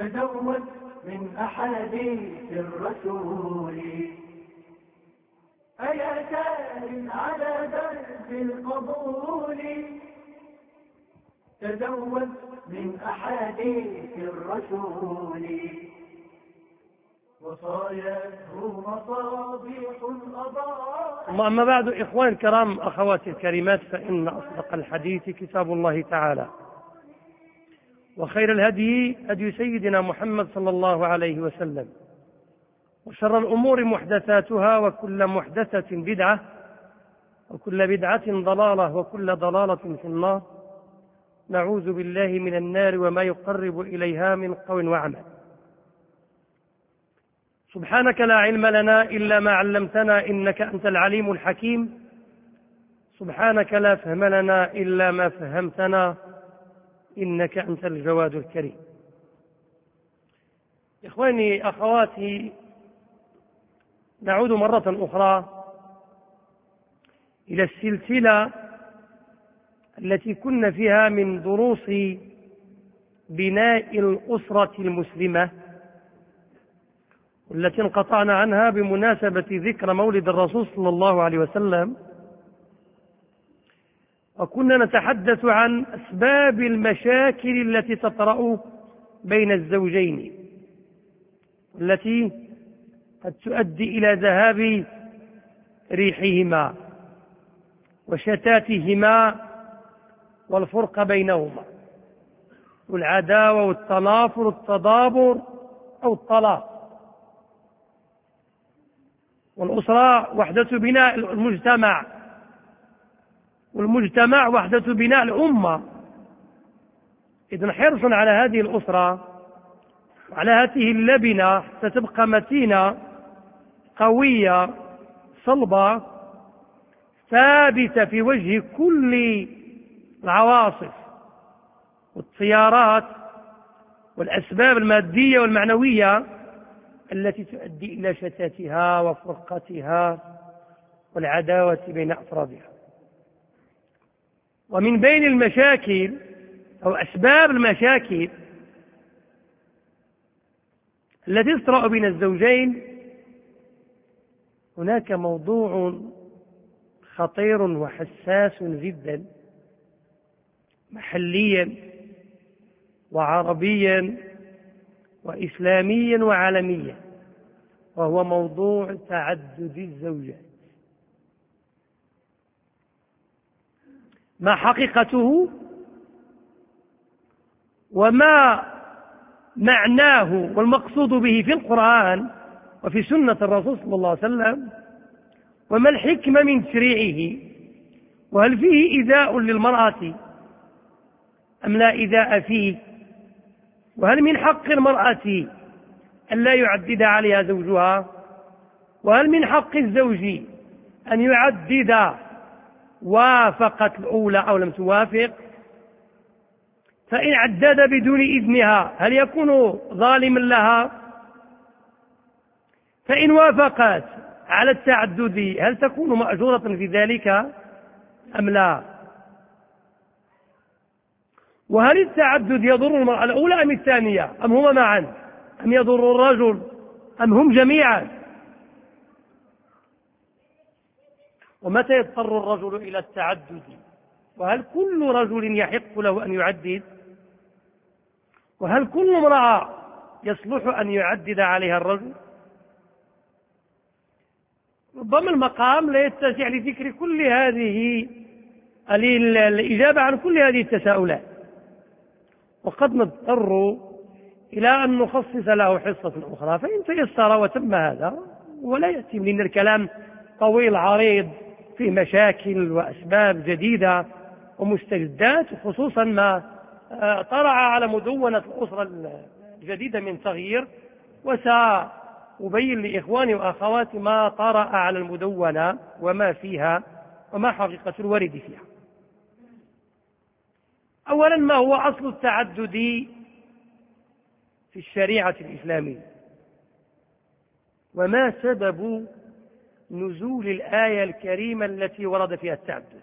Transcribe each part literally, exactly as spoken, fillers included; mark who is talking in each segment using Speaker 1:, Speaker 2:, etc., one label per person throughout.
Speaker 1: تزود من أحاديث الرسول. أيا سار على درب القبول، تزود من أحاديث الرسول. وصايته مصابيح الأضاء.
Speaker 2: أما بعد، إخوان الكرام، أخواتي الكريمات، فإن أصدق الحديث كتاب الله تعالى، وخير الهدي هدي سيدنا محمد صلى الله عليه وسلم، وشر الأمور محدثاتها، وكل محدثة بدعة، وكل بدعة ضلالة، وكل ضلالة في النار. نعوذ بالله من النار وما يقرب إليها من قول وعمل. سبحانك لا علم لنا إلا ما علمتنا، إنك أنت العليم الحكيم. سبحانك لا فهم لنا إلا ما فهمتنا، إنك أنت الجواد الكريم. إخواني أخواتي، نعود مرة أخرى إلى السلسلة التي كنا فيها من دروس بناء الأسرة المسلمة، والتي انقطعنا عنها بمناسبة ذكر مولد الرسول صلى الله عليه وسلم، وكنا نتحدث عن أسباب المشاكل التي تطرأ بين الزوجين، التي قد تؤدي إلى ذهاب ريحهما وشتاتهما والفرق بينهما، والعداوة والتنافر والتدابر أو الطلاق. والأسرة وحدة بناء المجتمع، والمجتمع وحدة بناء الأمة. إذن حرص على هذه الأسرة وعلى هذه اللبنة حتى تبقى متينة قوية صلبة ثابتة في وجه كل العواصف والتيارات والأسباب المادية والمعنوية التي تؤدي إلى شتاتها وفرقتها والعداوة بين أفرادها. ومن بين المشاكل أو أسباب المشاكل التي تطرأ بين الزوجين هناك موضوع خطير وحساس جدا، محليا وعربيا وإسلاميا وعالميا، وهو موضوع تعدد الزوجات. ما حقيقته وما معناه والمقصود به في القرآن وفي سنة الرسول صلى الله عليه وسلم، وما الحكمة من تشريعه، وهل فيه إيذاء للمرأة أم لا إيذاء فيه، وهل من حق المرأة أن لا يعدد عليها زوجها، وهل من حق الزوج أن يعدد وافقت الأولى أو لم توافق، فإن عدد بدون إذنها هل يكون ظالما لها، فإن وافقت على التعدد هل تكون مأجورة في ذلك أم لا، وهل التعدد يضر المرأة الأولى أم الثانية، أم هما معا، أم يضر الرجل أم هم جميعا، ومتى يضطر الرجل إلى التعدد، وهل كل رجل يحق له أن يعدد، وهل كل امرأة يصلح أن يعدد عليها الرجل. ربما المقام لا يتسع لذكر كل هذه الإجابة عن كل هذه التساؤلات، وقد نضطر إلى أن نخصص له حصة أخرى فإن تيسر وتم هذا، ولا يأتي من الكلام طويل عريض في مشاكل وأسباب جديدة ومستجدات، خصوصا ما طرأ على مدونة الأسرة الجديدة من تغيير، وسأبين لإخواني وأخواتي ما طرأ على المدونة وما فيها وما حقيقة الورد فيها. أولا، ما هو أصل التعدد في الشريعة الإسلامية، وما سبب نزول الآية الكريمة التي ورد فيها التعدد.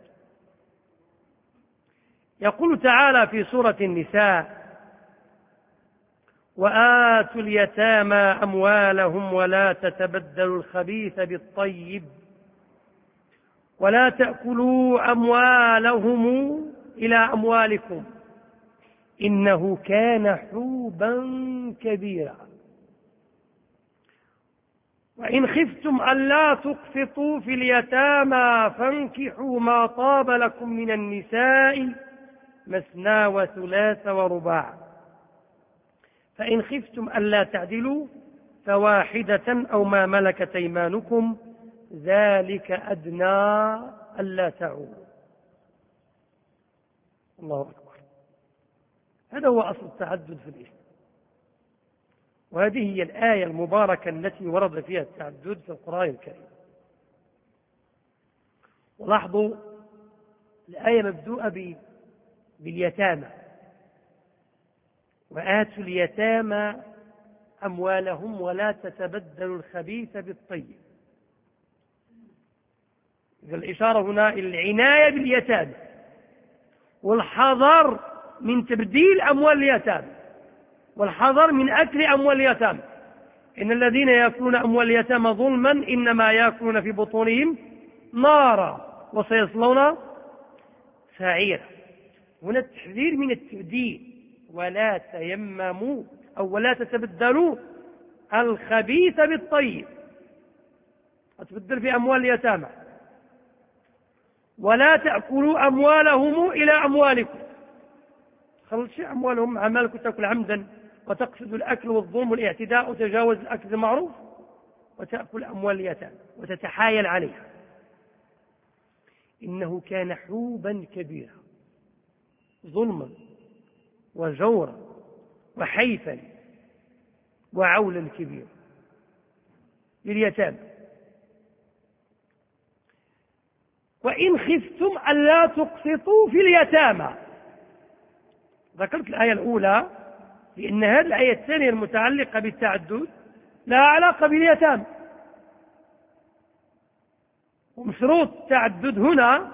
Speaker 2: يقول تعالى في سورة النساء: وآتوا اليتامى أموالهم ولا تتبدلوا الخبيث بالطيب ولا تأكلوا أموالهم إلى أموالكم إنه كان حوبا كبيرا وإن خفتم ألا تقسطوا في اليتامى فانكحوا ما طاب لكم من النساء مثنى وثلاث ورباع فإن خفتم ألا تعدلوا فواحدة أو ما ملكت أيمانكم ذلك أدنى ألا تعولوا. الله أكبر. هذا هو أصل التعدد في الإسلام، وهذه هي الآية المباركة التي ورد فيها التعدد في القرآن الكريم. ولاحظوا الآية مبدوءة باليتامى، وآتوا اليتامى أموالهم ولا تتبدلوا الخبيث بالطيب. إذا الإشارة هنا إلى العناية باليتامى والحذر من تبديل أموال اليتامى والحذر من أكل أموال اليتامى. إن الذين يأكلون أموال اليتامى ظلما إنما يأكلون في بطونهم نارا وسيصلون سعيرا. هنا التحذير من التبديل، ولا تيمموا أو ولا تتبدلوا الخبيث بالطيب، أتبدل في أموال اليتامى. ولا تأكلوا أموالهم إلى أموالكم، خلص أموالهم أموالكم تأكل عمدا وتقصد الأكل والظلم والاعتداء وتجاوز الأكل المعروف، وتأكل أموال اليتامى وتتحايل عليها. إنه كان حوبا كبيرا، ظلما وجورا وحيفا وعولا كبيرا لليتامى. وإن خفتم ألا تقسطوا في اليتامى، ذكرت الآية الأولى لأن هذه الآية الثانية المتعلقة بالتعدد لها علاقة باليتامى، ومشروط التعدد هنا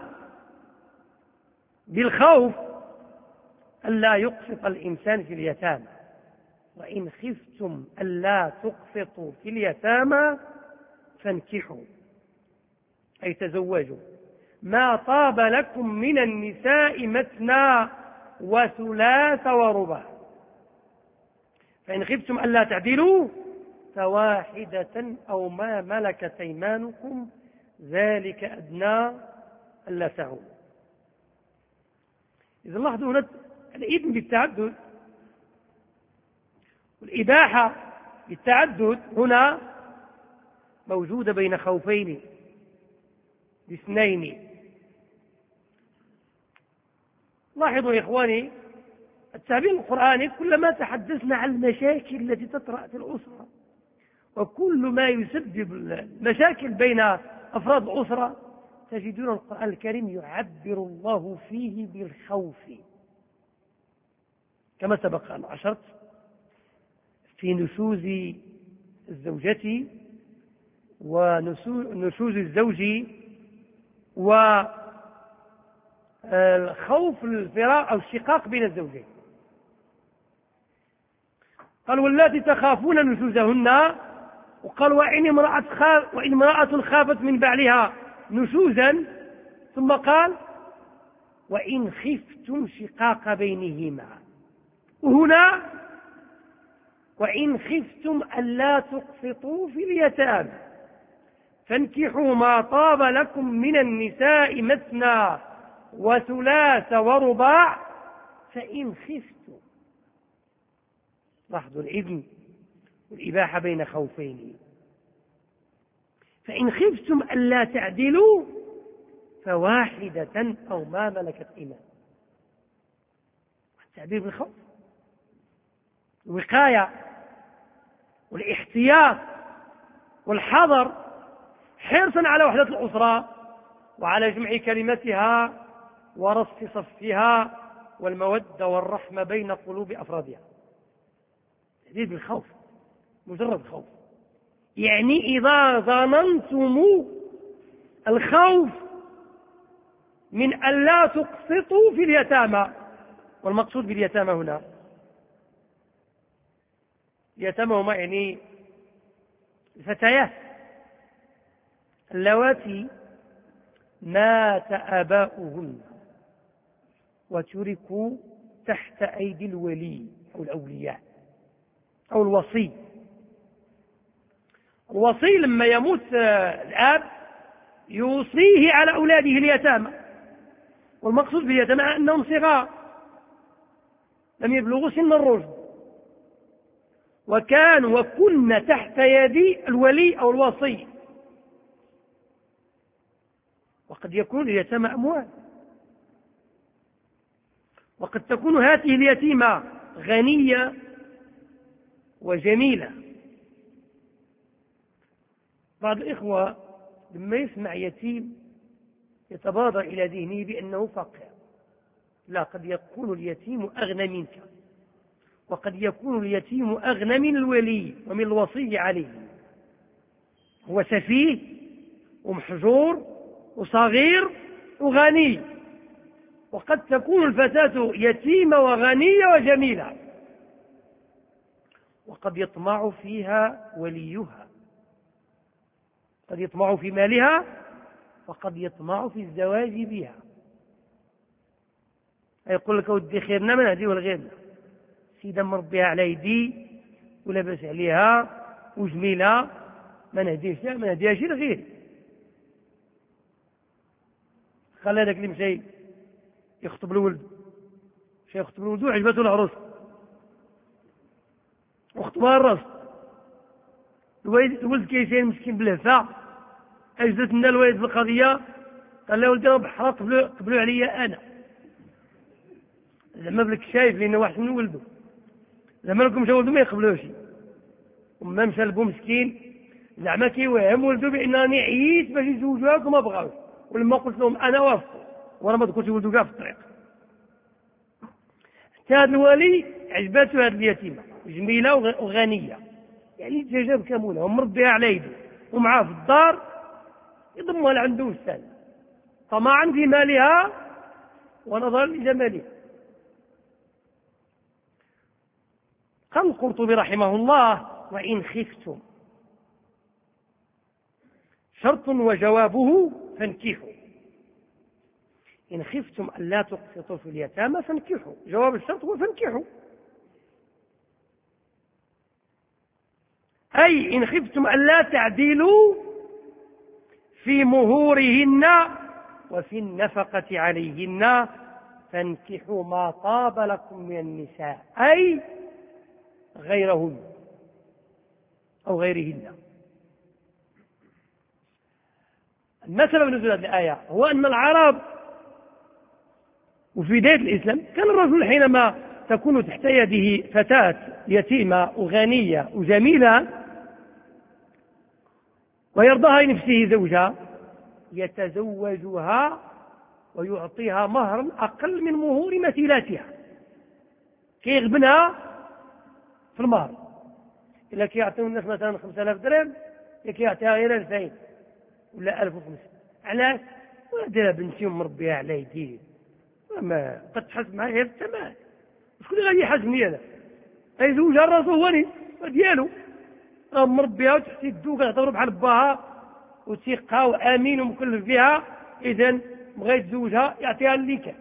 Speaker 2: بالخوف ألا يقسط الإنسان في اليتامى. وإن خفتم ألا تقسطوا في اليتامى فانكحوا أي تزوجوا ما طاب لكم من النساء مثنى وثلاث ورباع فإن خفتم ألا تعدلوا فواحدة أو ما ملكت أيمانكم ذلك أدنى ألا تعولوا. إذا لاحظوا هنا الإذن بالتعدد والإباحة بالتعدد هنا موجودة بين خوفين باثنين. لاحظوا يا إخواني التعبير القرآني كلما تحدثنا عن المشاكل التي تطرأ في الأسرة وكل ما يسبب المشاكل بين أفراد الأسرة تجدون القرآن الكريم يعبر الله فيه بالخوف، كما سبق أن أشرت في نشوز الزوجة ونشوز الزوج والخوف الفراق أو الشقاق بين الزوجين. قال واللاتي تخافون نشوزهن، وقال وإن امرأة, خاف وإن امرأة خافت من بعلها نشوزا، ثم قال وإن خفتم شقاق بينهما. وهنا وإن خفتم ألا تقسطوا في اليتامى فانكحوا ما طاب لكم من النساء مثنى وثلاث ورباع فإن خفتم. لاحظوا الإذن والإباحة بين خوفين. فإن خفتم ألا تعدلوا فواحدة أو ما ملكت أيمانكم. التعبير بالخوف، الوقاية والاحتياط والحذر، حرصا على وحدة الأسرة وعلى جمع كلمتها ورص صفها والمودة والرحمة بين قلوب أفرادها. التعبير بالخوف مجرد خوف، يعني إذا ظننتم الخوف من أن لا تقسطوا في اليتامى. والمقصود باليتامى هنا اليتامى هما يعني الفتيات اللواتي مات آباؤهن وتركوا تحت أيدي الولي أو الأولياء أو الوصي. الوصي لما يموت الآب يوصيه على أولاده اليتامى، والمقصود باليتامى أنهم صغار لم يبلغوا سن الرشد، وكانوا وكن تحت يد الولي أو الوصي. وقد يكون اليتامى أموال، وقد تكون هذه اليتيمة غنية وجميلة. بعض الإخوة لما يسمع يتيم يتبادر إلى ذهنه بأنه فقير. لا، قد يكون اليتيم أغنى منك، وقد يكون اليتيم أغنى من الولي ومن الوصي عليه. هو سفيه ومحجور وصغير وغني، وقد تكون الفتاة يتيمة وغنية وجميلة، وقد يطمع فيها وليها، قد يطمع في مالها، وقد يطمع في الزواج بها. يقول لك ودي خيرنا ما نهديه لغيرنا، سيدة مربيها على يدي ولاباس عليها وجميلة ما نهديش ما نهديهاش لغيري. خلى هذاك اللي مشى يخطب لولده، مشى يخطب لولده وعجبته العروس وخطبها الراس. الولد كيسير مسكين بالهفاء، أجدت لنا الوالد بالقضية، قال له ولدي راه بحرا قبلوا قبلوا عليا أنا، زعما بلك شايف لأن واحد من ولده، زعما لكم مشى ولده ما يقبلوش، وما مشى لبو مسكين زعما كيوهم ولده بأنني عييت باش يزوجوك وما بغاوش، ولما قلت لهم أنا وافقوا وراه ما دخلش ولده كاع في الطريق. حتى هذا الولي عجبته هذه اليتيمة جميلة وغنية، يعني تجاب كامونة ومربيها على يده ومعاه في الدار يضمها لعنده وسال طمعا في مالها ونظرا لجمالها. قال القرطبي رحمه الله: وإن خفتم، شرط وجوابه فانكحوا. إن خفتم ألا تقسطوا في اليتامى فانكحوا، جواب الشرط هو فانكحوا، أي إن خفتم ألا تعدلوا في مهورهن وفي النفقة عليهن فانكحوا ما طاب لكم من النساء، أي غيرهن أو غيرهن. ما سبب نزول هذه الآية؟ هو أن العرب وفي بداية الإسلام كان الرجل حينما تكون تحت يده فتاة يتيمة وغنية وجميلة ويرضاها لنفسه زوجها يتزوجها ويعطيها مهرا أقل من مهور مثيلاتها، كيغبنها في المهر. إلا كيعطيو الناس مثلا خمسة آلاف درهم كيعطيها غير ألفين ولا ألف وخمسة. علاش؟ وديرها بنتي ومربيها على يديه، ما قد تحس معايا غير الثمن. شكون اللي غادي يحاسبني انا؟ غيزوجها راسو هو ديالو، راه مربيها وتحت يدو كتعتبر بحال باها وثيقها وامين ومكلف بها، اذا بغا يتزوجها يعطيها اللي كان.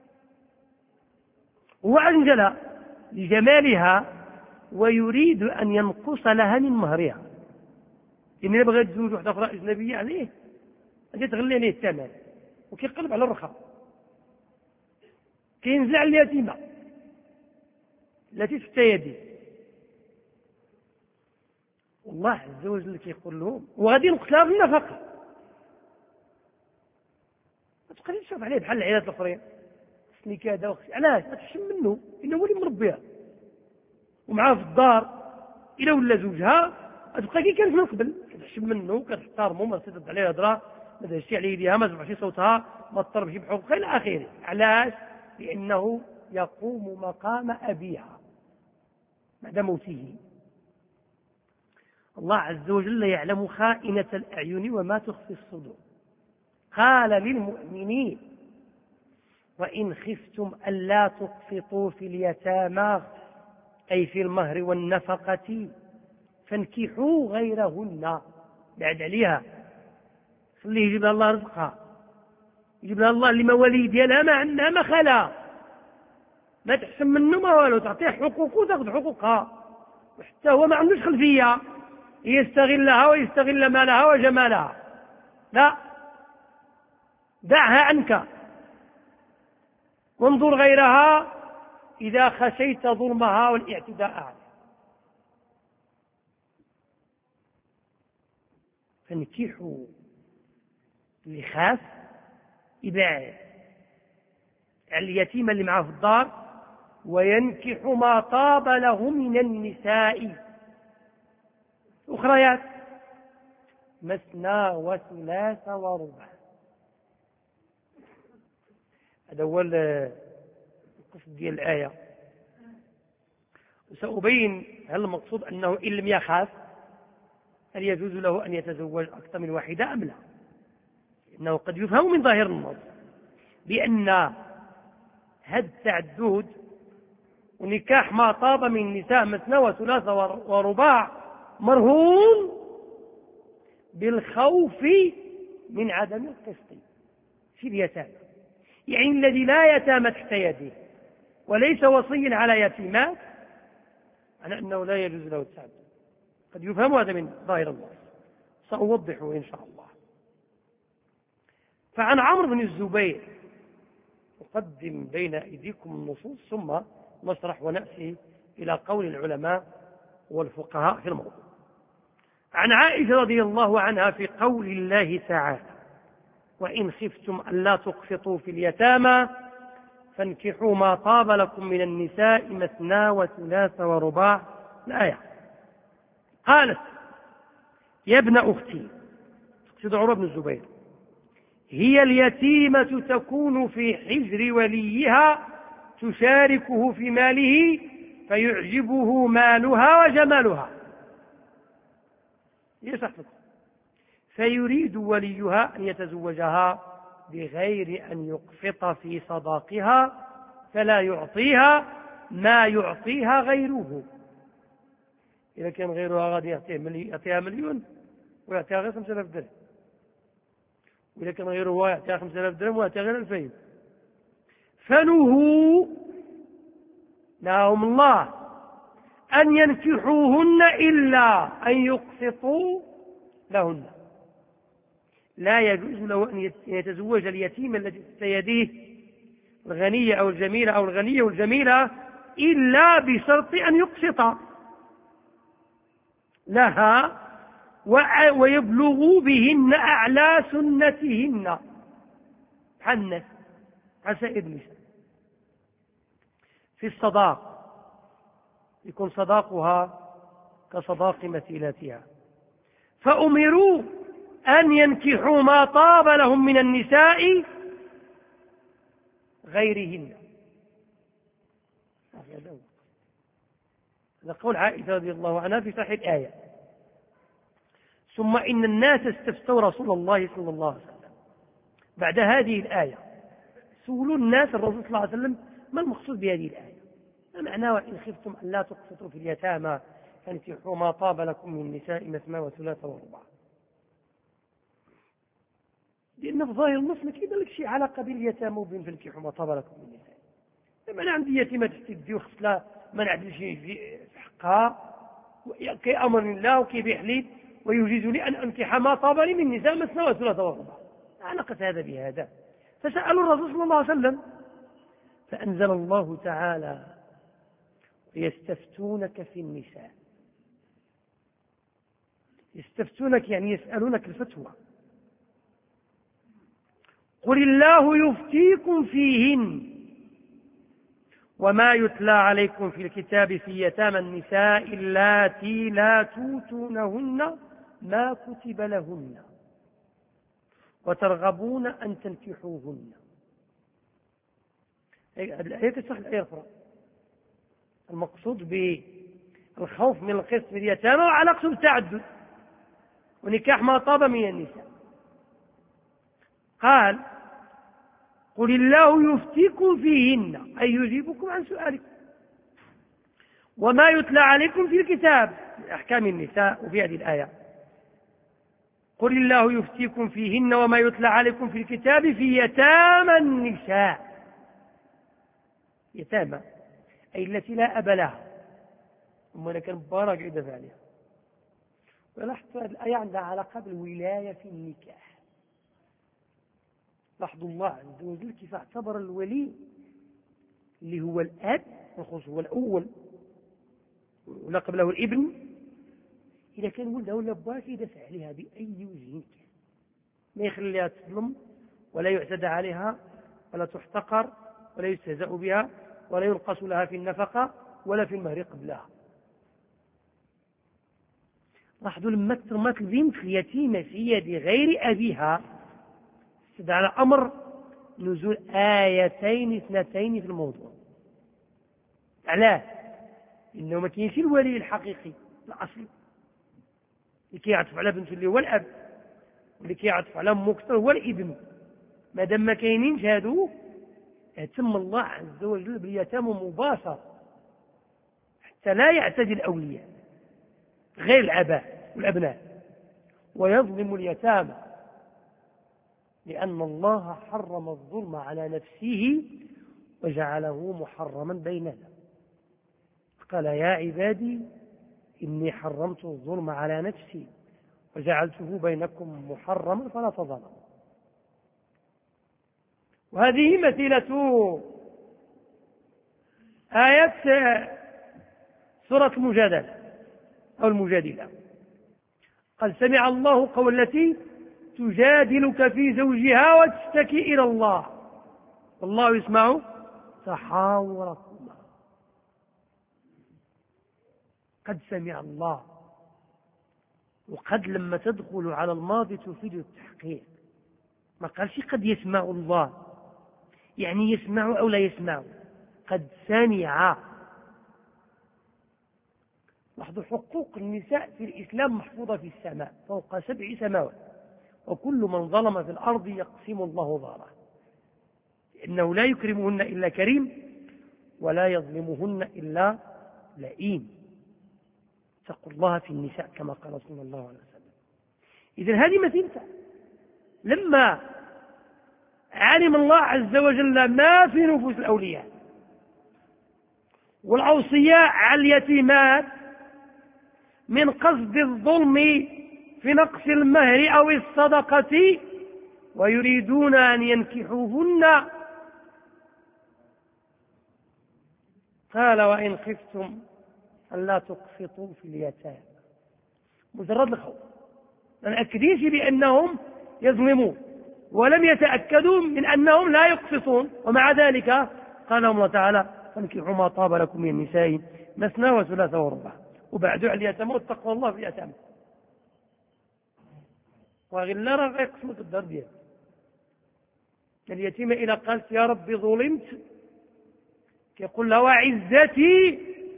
Speaker 2: هو انجلها لجمالها ويريد ان ينقص لها من مهرها، ان الا بغا يتزوج واحده اخرى اجنبيه عليه غادي تغلي عليه الثمن وكيقلب على الرخاء، كينزع اليتيمة التي تحت يده. والله عز وجل اللي كيقول لهم وغادي ينقص لها بالنفقة، ما تبقاش تشوف عليه بحال العائلات الاخرين خصني كذا وخصني. علاش؟ ما تحشم منه، انه هو اللي مربيها ومعاه في الدار. الا ولا زوجها تبقى كي كانت من قبل، كتحشم منه كتحترمه، ما تسدد عليه الهضره، ما تهزش على يديها، ما ترفعش صوتها، ما تطربش بحقوقها الى اخره. علاش؟ لأنه يقوم مقام أبيها بعد موته. الله عز وجل يعلم خائنة الأعين وما تخفي الصدور. قال للمؤمنين: وإن خفتم ألا تقسطوا في اليتامى، أي في المهر والنفقة، فانكحوا غيرهن، بعد عليها، خليه يجيب لها الله رزقها، يجيب لها الله لمواليد ديالها ما عندها ما خلا، ما تحسن منه ما والو، تعطيه حقوقه وتاخذ حقوقها، وحتى هو ما عندوش خلفية يستغلها ويستغل مالها وجمالها، لا، دعها عنك وانظر غيرها إذا خشيت ظلمها والاعتداء عليها. فانكحوا، اللي خاف يباع اليتيم اللي معه في الدار، وينكح ما طاب له من النساء، أخريات مثنى وثلاث ورباع. هذا هو القصد ديال الآية. وسأبين هل المقصود أنه إن لم يخاف هل يجوز له أن يتزوج أكثر من واحدة أم لا، إنه قد يفهم من ظاهر النص بأن هذا التعدد ونكاح ما طاب من النساء مثنى وثلاث ورباع مرهون بالخوف من عدم القسط في اليتامى، يعني الذي لا يتامى تحت يده وليس وصيا على يتيمات، على أنه لا يجوز له التعدد. قد يفهم هذا من ظاهر النص، سأوضحه إن شاء الله. فعن عمرو بن الزبير، أقدم بين أيديكم النصوص ثم نشرح ونأتي إلى قول العلماء والفقهاء في الموضوع. عن عائشة رضي الله عنها في قول الله تعالى: وإن خفتم ألا تقسطوا في اليتامى فانكحوا ما طاب لكم من النساء مثنى وثلاث ورباع، الآية. قالت: يا ابن أختي، تقصد عروة بن الزبير، هي اليتيمة تكون في حجر وليها تشاركه في ماله فيعجبه مالها وجمالها، فيريد وليها أن يتزوجها بغير أن يقسط في صداقها فلا يعطيها ما يعطيها غيره. إذا كان غيرها غادي يعطيها مليون ويعطيها غير خمسة آلاف درهم، وإذا كان غيره هو يعطيها خمسة آلاف درهم ويعطيها غير ألفين. فنهوا، نهاهم الله أن ينكحوهن إلا أن يقسطوا لهن. لا يجوز له أن يتزوج اليتيم الذي تحت يديه الغنية أو الجميلة أو الغنية والجميلة إلا بشرط أن يقسط لها ويبلغوا بهن أعلى سنتهن حنث عسائر النساء في الصداق، يكون صداقها كصداق مثيلاتها. فأمروا أن ينكحوا ما طاب لهم من النساء غيرهن. هذا قول عائشة رضي الله عنها في صحيح الآية. ثم إن الناس استفتوا رسول الله صلى الله عليه وسلم بعد هذه الآية، سولوا الناس الرسول صلى الله عليه وسلم: ما المقصود بهذه الآية؟ ما معناه وإن خفتم أن لا تقسطوا في اليتامى فانكحوا ما طاب لكم من النساء مثنى وثلاث ورباع؟ لأن في ظاهر النص ما كاين لك شي علاقة بين اليتامى وبين فانكحوا ما طاب لكم من النساء. لما أنا عندي يتيمة تحت يدي وخص لها ما نعدل شيء في حقها، كأمر الله وكيبيح لي ويجيز لي أن أنكح ما طاب لي من النساء مثنى وثلاث ورباع، علاقة هذا بهذا؟ فسألوا الرسول صلى الله عليه وسلم فأنزل الله تعالى: يستفتونك في النساء. يستفتونك يعني يسألونك الفتوى. قل الله يفتيكم فيهن وما يتلى عليكم في الكتاب في يتامى النساء اللاتي لا توتونهن ما كتب لهن وترغبون أن تنكحوهن. الآية تصح الآية الأخرى. المقصود بالخوف من القسط في اليتامى وعلاقته بالتعدد ونكاح ما طاب من النساء. قال: قل الله يفتيكم فيهن، أي يجيبكم عن سؤالكم. وما يتلى عليكم في الكتاب من أحكام النساء. وفي هذه الآية قل الله يفتيكم فيهن وما يتلى عليكم في الكتاب في يتامى النساء. يتامى أي التي لا أب لها، أما كان مبارك عدة فعلها. ولاحظت هذه الآية عندها علاقة بالولاية في النكاح. لاحظوا الله عز وجل كيف اعتبر الولي اللي هو الأب، والخصوص هو الأول ولا قبله الابن، إذا كان ولده ولا باك يدفع عليها بأي وجه كان، ما يخليها تظلم ولا يعتدى عليها ولا تحتقر ولا يستهزأ بها ولا ينقص لها في النفقة ولا في المهر قبلها. لاحظوا لما ترمت البنت اليتيمة في يد غير أبيها استدعى على أمر نزول آيتين اثنتين في الموضوع. علاه؟ إنه ما كاينش الولي الحقيقي الأصلي اللي كيعطف على بنته اللي هو الأب، واللي كيعطف على أمه أكثر هو الابن. ما دام ما كاينينش هادو اهتم الله عز وجل باليتامى مباشرة حتى لا يعتدي الأولياء غير الآباء والأبناء ويظلم اليتامى، لأن الله حرم الظلم على نفسه وجعله محرما بيننا. قال يا عبادي إني حرمت الظلم على نفسي وجعلته بينكم محرما فلا تظلموا. وهذه مثيلة آية سورة المجادلة أو المجادلة. قد سمع الله قول التي تجادلك في زوجها وتشتكي إلى الله والله يسمع تحاوركما. قد سمع الله، وقد لما تدخل على الماضي تفيد التحقيق. ما قالش قد يسمع الله يعني يسمع أو لا يسمع، قد سمع. لاحظوا حقوق النساء في الإسلام محفوظة في السماء فوق سبع سماوات، وكل من ظلم في الأرض يقسم الله ضاره، إنه لا يكرمهن إلا كريم ولا يظلمهن إلا لئيم. اتقوا الله في النساء كما قال صلى الله عليه وسلم. إذن هذه مثيلة لما علم الله عز وجل ما في نفوس الأولياء والأوصياء على اليتيمات من قصد الظلم في نقص المهر أو الصدقة ويريدون أن ينكحوهن، قال وإن خفتم ألا تقسطوا في اليتامى. مجرد الخوف، ما نأكديش بأنهم يظلمون ولم يتأكدوا من أنهم لا يقسطون، ومع ذلك قال الله تعالى فانكحوا ما طاب لكم من النساء مثنى وثلاث ورباع. وبعد على اليتامى واتقوا الله في اليتامى. وغير راه يقسمك الدار ديالك اليتيمة إذا قالت يا ربي ظلمت يقول له وعزتي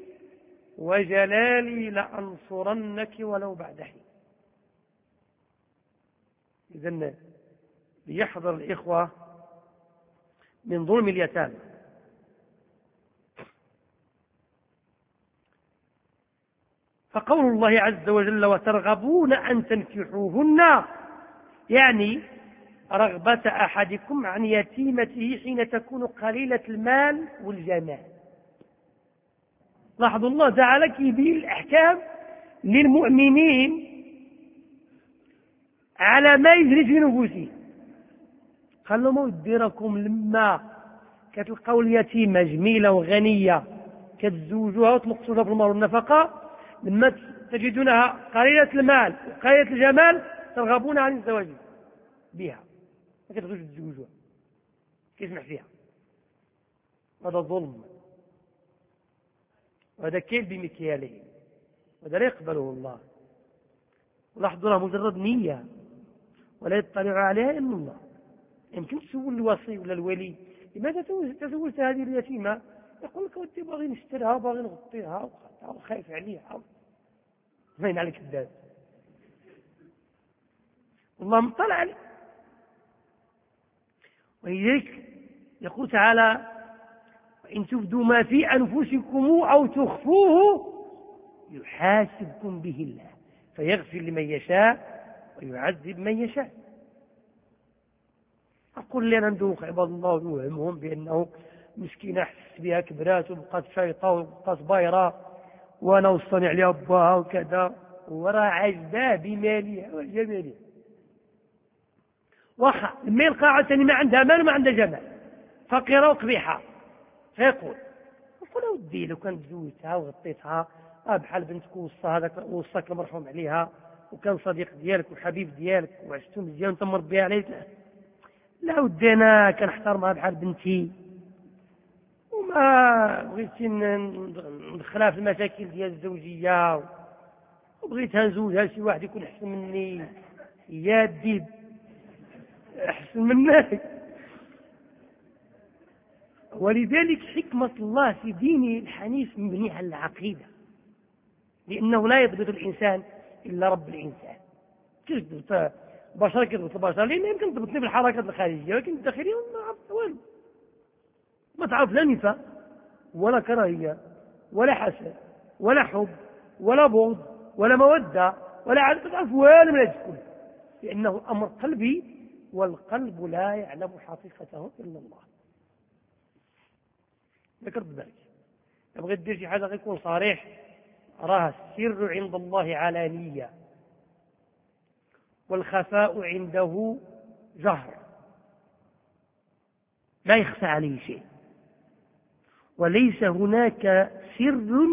Speaker 2: وجلالي لأنصرنك ولو بعد حين. إذن ليحذر الإخوة من ظلم اليتامى. فقول الله عز وجل وترغبون أن تنكحوهن يعني رغبة أحدكم عن يتيمته حين تكون قليلة المال والجمال. لاحظوا الله تعالى كيبين الأحكام للمؤمنين على ما يجري في نفوسهم. قال لهم وديركم لما كتلقوا اليتيمة جميلة وغنية كتزوجوها وتنقصوها في المال والنفقة، لما تجدونها قليلة المال وقليلة الجمال ترغبون عن الزواج بها، ما كتبغيوش تزوجوها، كيسمح فيها. هذا ظلم، وهذا كيل بمكياله، وهذا لا يقبله الله. ولاحظوا لها مجرد نية ولا يطلع عليها إلا الله. يمكن تسول الوصي ولا الولي لماذا تزوجت هذه اليتيمة؟ يقول لك ودي باغي نشتريها وباغي نغطيها وخايف عليها. باين عليك كذاب، والله مطلع عليك. ولذلك يقول تعالى وإن تبدوا ما في أنفسكم أو تخفوه يحاسبكم به الله فيغفر لمن يشاء ويعذب من يشاء. أقول لنا ندوخ عباد الله ويوهمهم بأنه مسكينة أحس بها كبرات وبقات شيطة وبقات بايرة وأنا وصنع عليها أباها وكذا ورا عجباه بمالها وجمالها. وخا لما يلقى عسني ما عندها مال وما عندها جمال فقيرة وقبيحة فيقول أقول أودي لو كانت زوجتها وغطيتها بحال بنتك وصى هذاك وصاك المرحوم عليها وكان صديق ديالك وحبيب ديالك وعشتو مزيان وانت مربيها عليه لا ودي انا كنحترمها بحال بنتي وما بغيتي ندخلها في المشاكل ديال الزوجيه وبغيتها نزوجها لشي واحد يكون احسن مني يا الديب احسن منك. ولذلك حكمة الله في دينه الحنيف مبنية على العقيدة لأنه لا يضبط الإنسان إلا رب الإنسان. كيف تضبط البشر كيف تضبط البشر لأنه يمكن تضبطني في الحركات الخارجية ولكن الداخلية ما عرفت والو ما تعرف لا نفاق ولا كراهية ولا حسد ولا حب ولا بغض ولا مودة ولا عارف تعرف والو من هذا كله لأنه أمر قلبي والقلب لا يعلم حقيقته إلا الله. ذكرت ذلك تبغي تدير شي حاجة يكون صريح راه السر عند الله علانية والخفاء عنده جهر لا يخفى عليه شيء وليس هناك سر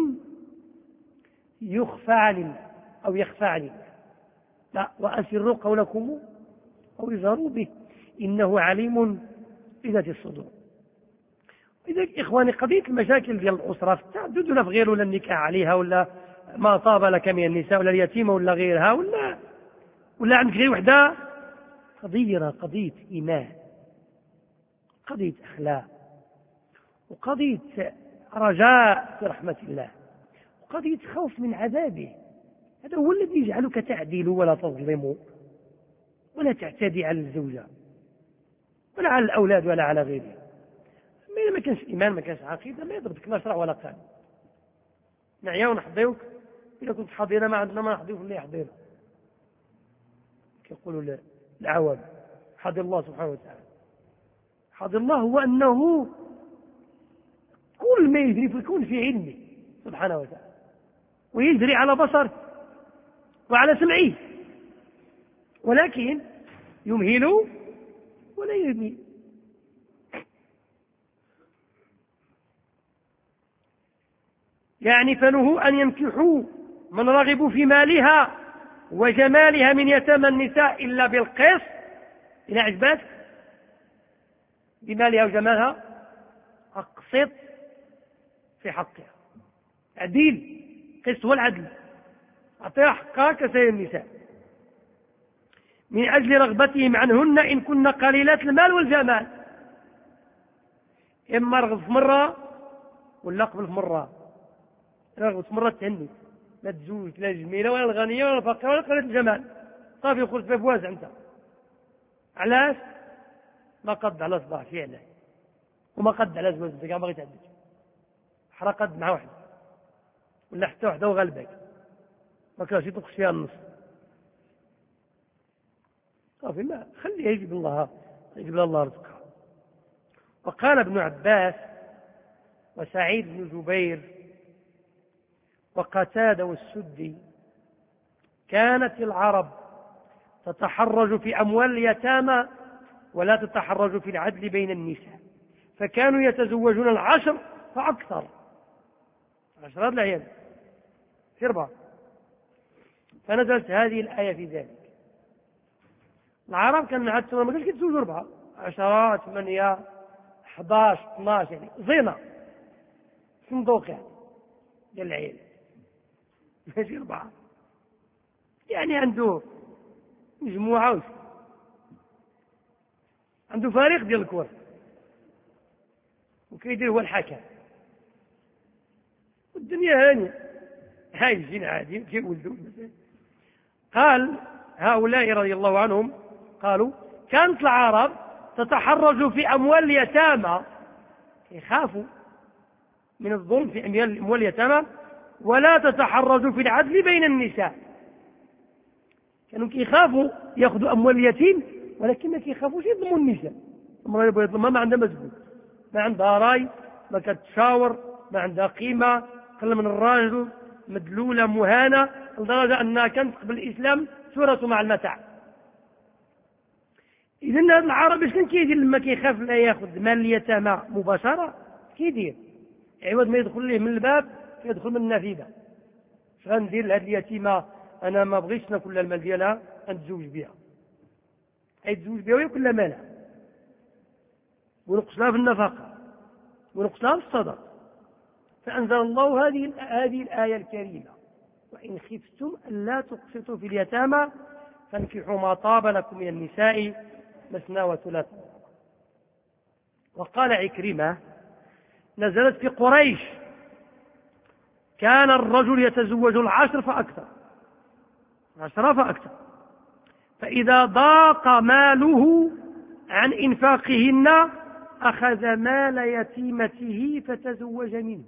Speaker 2: يخفى عن الله أو يخفى عن الله لا وأسروا قولكم أو اجهروا به إنه عليم بذات الصدور. إذا إخواني قضية المشاكل ديال الأسرة في التعدد ولا في غير ولا النكاح عليها ولا ما طاب لك من النساء ولا اليتيمة ولا غيرها ولا ولا عندك غير وحدة قضية قضية إيمان قضية أخلاق وقضية رجاء في رحمة الله وقضية خوف من عذابه. هذا هو الذي يجعلك تعدل ولا تظلم ولا تعتدي على الزوجة ولا على الأولاد ولا على غيرهم. ما كانش إيمان ما كانش عقيدة ما يضربك لا شرع ولا قانون. نعيا ونحضيوك إذا كنت حاضرنا ما عندنا ما نحضيوك اللي يحضرنا كيقولوا العوام. حاضر الله سبحانه وتعالى حاضر الله هو أنه كل ما يجري فيكون في علمه سبحانه وتعالى ويجري على بصره وعلى سمعه ولكن يمهل ولا يهمل. يعني فنهوا أن ينكحوا من رغبوا في مالها وجمالها من يتامى النساء إلا بالقسط إن عجبتك بمالها وجمالها أقسط في حقها. عديل قسط هو العدل أعطيها حقها كسائر النساء من أجل رغبتهم عنهن إن كن قليلات المال والجمال إما رغب في مرة ولا قبل في مرة رغب في مرة تهني لا تزوج لا جميلة ولا الغنية ولا الفقيرة ولا قليلة الجمال صافي يخرج باب واسع أنت علاش ما قد على صباح فعلا وما قد على زواج كاع باغي تعدل حرقت مع واحد ولا حتى وحده وغلبك ما كانش يطبخ فيها النص صافي ما خليها يجيب الله يجيب الله رزقها. وقال ابن عباس وسعيد بن جبير وقتادة والسدي كانت العرب تتحرج في أموال اليتامى ولا تتحرج في العدل بين النساء فكانوا يتزوجون العشر فأكثر عشرات العيال في أربعة فنزلت هذه الآية في ذلك. العرب كان عادة ما كانش يتزوجوا أربعة عشرات ثمانية أحداش اثناش يعني زينة صندوق يعني ديال العيال ماشي أربعة يعني عنده مجموعة وش عنده فريق ديال الكورة وكيدير هو الحكم والدنيا هانية هاي الجين عادي كيولدوا. قال هؤلاء رضي الله عنهم قالوا كانت العرب تتحرج في أموال اليتامى يخافوا من الظلم في أموال اليتامى ولا تتحرجوا في العدل بين النساء. كانوا كيخافوا ياخذوا أموال اليتيم ولكن ما كيخافوش يظلموا النساء. المرأة يبغى يظلمها ما عندها مسجد، ما عندها راي، ما كتشاور، ما عندها قيمة، قل من الراجل، مدلولة مهانة لدرجة أنها كانت قبل الإسلام سورة مع المتاع. إذن هذا العرب اش كان كيدير لما كيخاف لا ياخذ مال اليتامى مباشرة؟ كيدير عوض ما يدخل ليه من الباب يدخل من النافذة. اش غندير لهاد اليتيمة؟ أنا ما بغيتش ناكل المال ديالها، غنتزوج بها. يتزوج بها وياكل لها مالها ونقص لها في النفقة ونقص لها في الصدقة. فأنزل الله هذه هذه الآية الكريمة: وإن خفتم ألا تقسطوا في اليتامى فانكحوا ما طاب لكم من النساء مثنى وثلاث. وقال عكرمة: نزلت في قريش، كان الرجل يتزوج العشر فأكثر عشرة فأكثر، فإذا ضاق ماله عن إنفاقهن أخذ مال يتيمته فتزوج منه.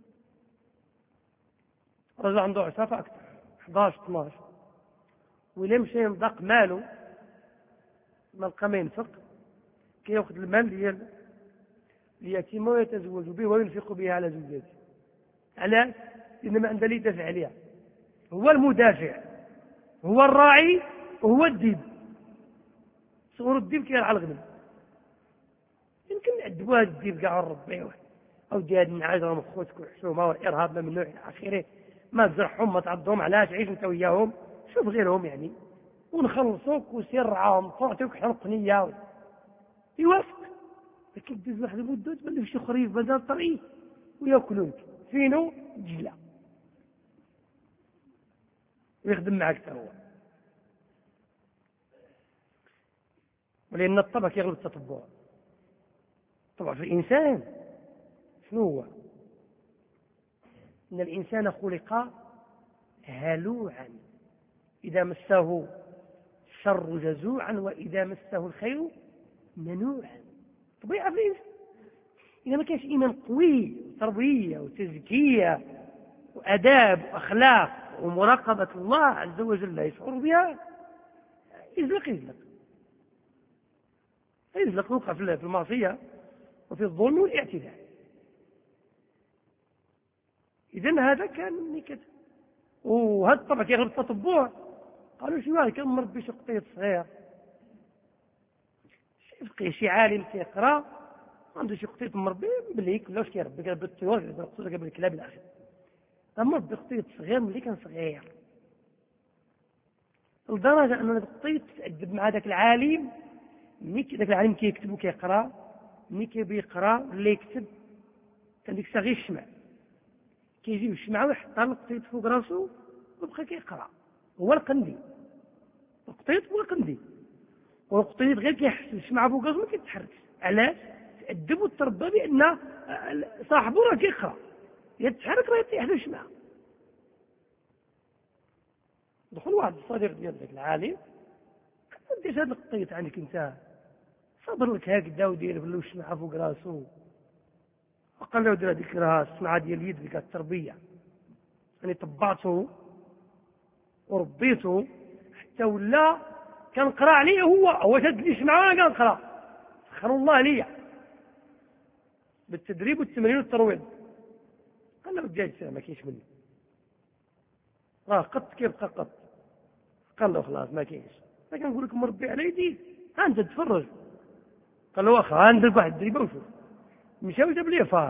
Speaker 2: رجل عنده عشرة فأكثر، أحد عشر اثنا عشر، وإلا مشى ينضاق ماله ما لقى ما ينفق، كياخذ المال ديال اليتيمة ويتزوج به وينفق به على زوجته. علاش؟ لأن ما عنده اللي يدافع عليها. هو المدافع، هو الراعي، وهو الديب. صغر الديب كيرعى الغنم. يمكن نعذبوا هذا الديب كاع ونربيوه، أو دي هاد النعاج راهم خوتك وحشومة والإرهاب من نوع إلى آخره، ما تزرعهم ما تعضهم، علاش عيش أنت وياهم، شوف غيرهم يعني، ونخلصوك وسير رعاهم تعطيوك حنق نية يوافق. لكن تدز واحد المدة تبلغ شي خريف بدل الطريق وياكلونك فينو جلا ويخدم معك حتى هو. ولأن الطبع يغلب التطبع. طبعا في الإنسان شنو هو؟ إن الإنسان خلق هلوعا إذا مسه الشر جزوعا وإذا مسه الخير منوعا. طبيعة في الإنسان. إذا ما كانش إيمان قوي وتربية وتزكية وأداب وأخلاق ومراقبة الله عز وجل يشعر بها، يزلق يزلق يزلق وقع في المعصية وفي الظلم والاعتداء. إذن هذا كان نكت. وهذا طبعا كيغلب التطبع. قالوا شي واحد كان مربي شي قطيط صغير، شي شي عالم كيقرا عنده شي قطيط مربي ملي كلاش كيربي قال بالطيور قال بالكلاب الاخر. مربي قطيط صغير ملي كان صغير لدرجه ان القطيط تأدب مع ذاك العالم. ملي ذاك العالم كيكتب وكيقرا، ملي كيبغي يقرا ولا يكتب كان ديك الساعه غير الشمع كيجيب الشمعه ويحطها القطيط فوق راسو وبقى كيقرا. هو القندي، القطيط هو القندي، والقطيط غير كيحس الشمعه فوق راسو ما كيتحركش. علاش؟ تأدب وتربى بأن صاحبه راه كيقرا، يتحرك راه يطيح له الشمعه. دخل واحد الصديق ديال ذاك العالم قال: دير هذا القطيط عندك انت، صبر لك هكذا ودير له الشمعه فوق راسو. وقال له: دير هذيك راه الصنعه ديال اليد ديك التربيه، يعني طبعته وربيته حتى ولا كنقرا عليه. هو هو شد لي الشمعه وانا كنقرا، سخر الله ليا بالتدريب والتمرين والترويض. قال له: الدجاج ما كاينش منه، راه قط كيبقى قط. قال له: خلاص ما كاينش، انا كنقول لك مربي على يدي، ها انت تفرج. قال له: واخا عندك واحد الدريبه وشوف. مشى وجاب لي فار،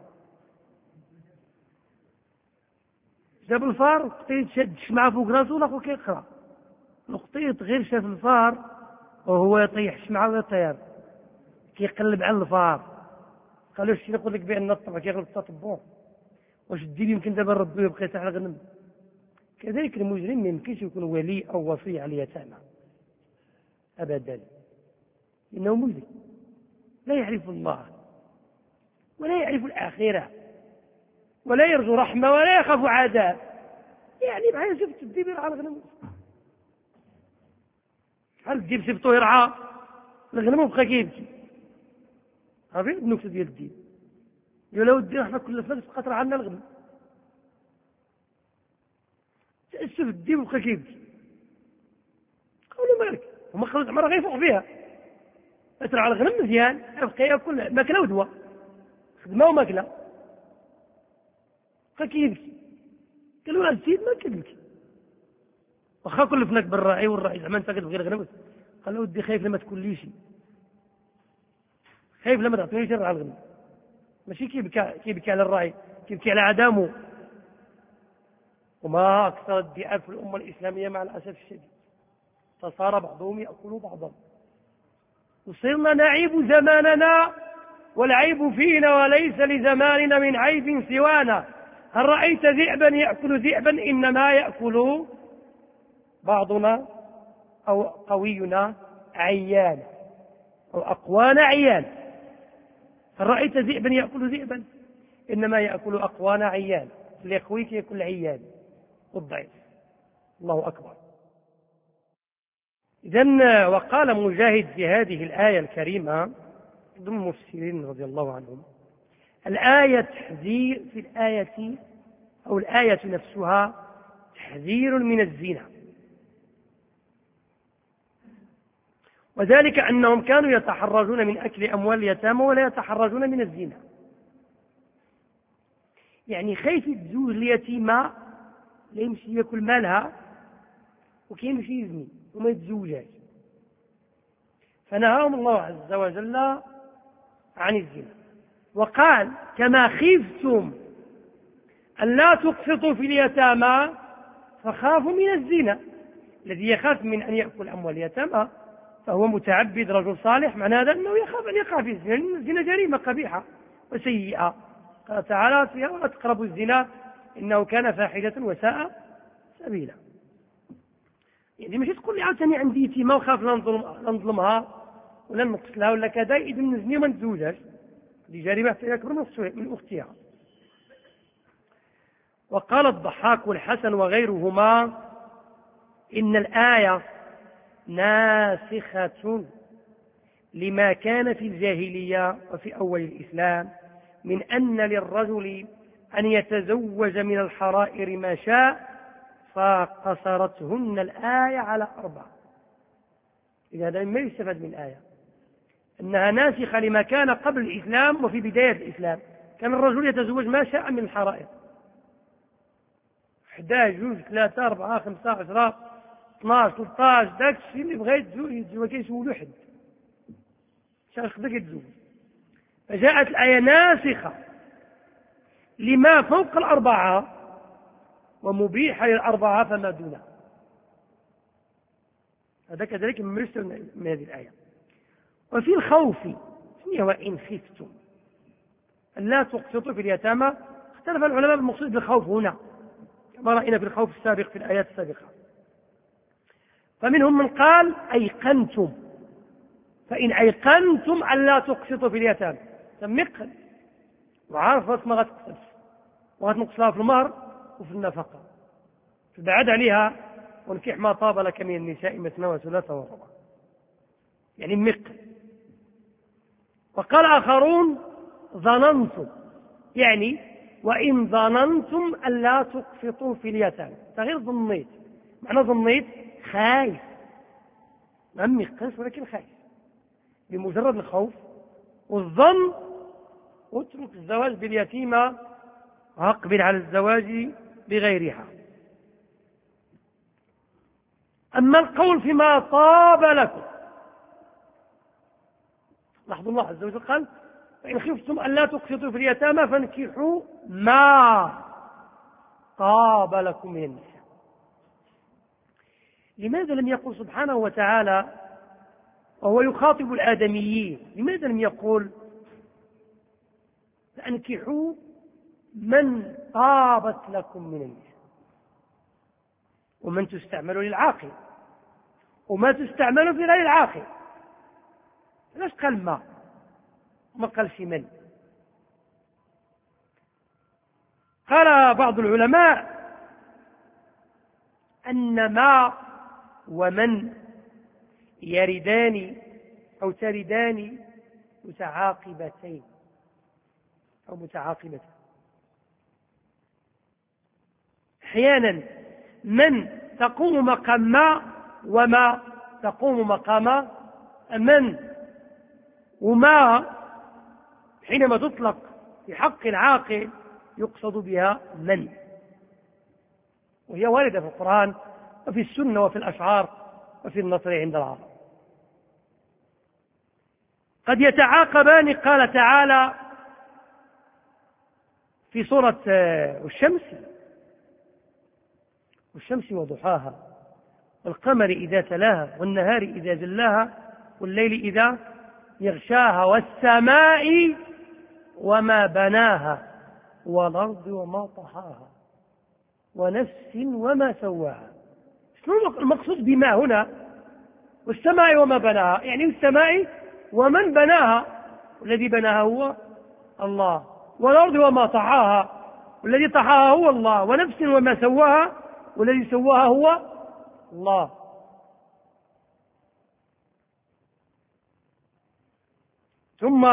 Speaker 2: جاب الفار القطيط شد الشمعه فوق راسه والاخو كيقرا. القطيط غير شاف الفار وهو يطيح الشمعه ويطير كيقلب على الفار. قالوا: شتي نقول لك بان الطبع كيغلب التطبع، واش الدين يمكن دابا نربيه ويبقى يطيح على الغنم؟ كذلك المجرم ما يمكنش يكون ولي او وصي على اليتامى ابدا، انه مجرم لا يعرف الله ولا يعرف الاخره ولا يرجو رحمه ولا يخاف عذاب. يعني بحال شفت الديب يرعى الغنم، بحال الديب سبتو يرعى الغنم وبقى كيبكي. عرفتي النكته ديال الديب؟ يقول له ودي احنا كل فلس قطر عنا الغنم تأسف الدين وبقى كيبكي. قالوا مالك وما خلص عمره غيفوق فيها أسرع على الغنم مزيان يبقى يأكل ماكلة ودواء خدمة وماكلة بقى كيبكي. قالوا له السيد ما كيبكي وخا كل فناك بالراعي والراعي زعما انت غير غنم. قال له ودي خايف لما تكون لي شي خايف لما تعطيني شر على الغنم ماشي كيبكي كيبكي على الراعي كيبكي على عدامه. وما أكثر الدئاب في الأمة الإسلامية مع الأسف الشديد فصار بعضهم يأكل بعضا وصرنا نعيب زماننا والعيب فينا وليس لزماننا من عيب سوانا. هل رأيت ذئبا يأكل ذئبا؟ إنما يأكل بعضنا أو قوينا عيان أو أقوانا عيان. هل رأيت ذئبا يأكل ذئبا؟ إنما يأكل أقوانا عيان. اللي يقويك يأكل عيان والضعيف. الله أكبر. إذن وقال مجاهد في هذه الآية الكريمة ضمن المفسرين رضي الله عنهم الآية تحذير في الآية أو الآية نفسها تحذير من الزنا وذلك أنهم كانوا يتحرجون من أكل أموال اليتامى ولا يتحرجون من الزنا. يعني خايف تزوج اليتيمة لا يمشي يأكل مالها وكيمشي يزني وما يتزوجاش فنهاهم الله عز وجل عن الزنا وقال كما خفتم أن لا تقسطوا في اليتامى فخافوا من الزنا. الذي يخاف من أن يأكل أموال اليتامى فهو متعبد رجل صالح معنى هذا أنه يخاف أن يقع في الزنا لأن الزنا جريمة قبيحة وسيئة. قال تعالى فيها ولا تقربوا الزنا إنه كان فاحشة وساء سبيلا. يعني مش تقول لي عاوتاني عندي يتيمة وخاف لا نظلمها ولا نقص لها ولا كذا إذا نزني وما نتزوجهاش دي جريمة أكبر من أختها. وقال الضحاك والحسن وغيرهما إن الآية ناسخة لما كان في الجاهلية وفي أول الإسلام من أن للرجل أن يتزوج من الحرائر ما شاء فقصرتهن الآية على أربعة. إذا هذا ما يستفاد من الآية أنها ناسخة لما كان قبل الإسلام وفي بداية الإسلام. كان الرجل يتزوج ما شاء من الحرائر أحد عشر جوج ثلاثة أربعة خمسة عشرة اثناش ثلاثة عشر داك الشيء اللي بغى يتزوج يتزوج كيسولو حد شاش خدك يتزوج. فجاءت الآية ناسخة لما فوق الأربعة ومبيحة للأربعة فما دونها. هذا كذلك مرسل من هذه الآية. وفي الخوف وإن خفتم أن لا تقسطوا في اليتامى اختلف العلماء بالمقصود بالخوف هنا كما رأينا في الخوف السابق في الآيات السابقة. فمنهم من قال أيقنتم فإن أيقنتم أن لا تقسطوا في اليتامى تمقل وعارف بس ما غتقسط وغتنقص لها في المهر وفي النفقة تبعد عليها وانكح ما طاب لك من النساء مثنى وثلاث ورباع يعني مقل. وقال آخرون ظننتم يعني وإن ظننتم أن لا تقسطوا في اليتامى غير ظنيت معنى ظنيت خايف ما مقص ولكن خايف بمجرد الخوف والظن اترك الزواج باليتيمة واقبل على الزواج بغيرها. أما القول فيما طاب لكم لاحظوا الله عز وجل قال فإن خفتم أن لا تقسطوا في اليتامى فانكحوا ما طاب لكم من النساء. لماذا لم يقل سبحانه وتعالى وهو يخاطب الآدميين لماذا لم يقول فانكحوا من طابت لكم من النساء ومن تستعمل للعاقل وما تستعمل في غير العاقل؟ ليش قال ما ما قالش من؟ قال بعض العلماء أن ما ومن يردان أو تردان متعاقبتين أو متعاقبة. أحيانا من تقوم مقام ما وما تقوم مقام من، وما حينما تطلق في حق العاقل يقصد بها من، وهي واردة في القرآن وفي السنة وفي الأشعار وفي النصر عند العرب. قد يتعاقبان، قال تعالى في سورة الشمس: والشمس وضحاها والقمر إذا تلاها والنهار إذا جلاها والليل إذا يغشاها والسماء وما بناها والأرض وما طحاها ونفس وما سواها. شنو المقصود بما هنا؟ والسماء وما بناها، يعني السماء ومن بناها، والذي بناها هو الله، والأرض وما طحاها، والذي طحاها هو الله، ونفس وما سواها، والذي سواها هو الله. ثم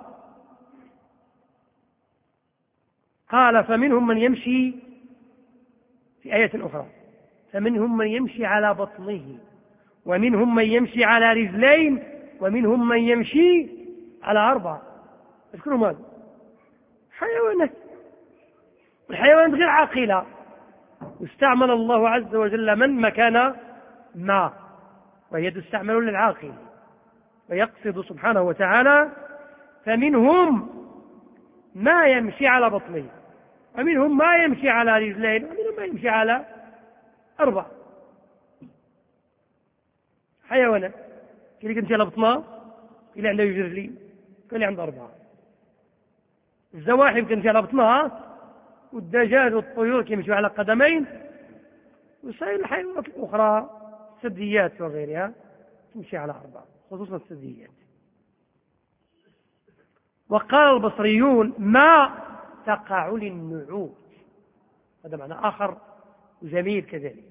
Speaker 2: قال: فمنهم من يمشي، في آية أخرى: فمنهم من يمشي على بطنه ومنهم من يمشي على رجلين ومنهم من يمشي على أربع. اذكروا ماذا؟ حيوانات، والحيوانات غير عاقلة، واستعمل الله عز وجل من مكان ما، وهي تستعمل للعاقل، ويقصد سبحانه وتعالى: فمنهم ما يمشي على بطنه ومنهم ما يمشي على رجلين ومنهم ما يمشي على أربع. حيوانات، اللي يمشي على بطنه، اللي عنده رجلين، اللي عنده أربعة. الزواحف تمشي على بطنها، والدجاج والطيور يمشوا على قدمين، وسائر الحيوانات الأخرى الثدييات وغيرها تمشي على أربعة، خصوصا الثدييات. وقال البصريون: ما تقع للنعوت. هذا معنى آخر جميل كذلك،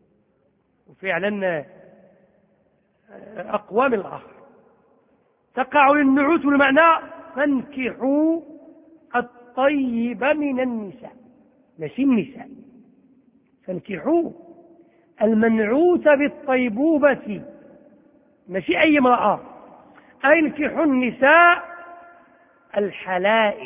Speaker 2: وفعلا أقوى من الآخر. تقع للنعوت بالمعنى: فانكحوا الطيب من النساء، ماشي النساء، فانكحوا المنعوت بالطيبوبة، ماشي أي امرأة، أي انكحوا النساء الحلائل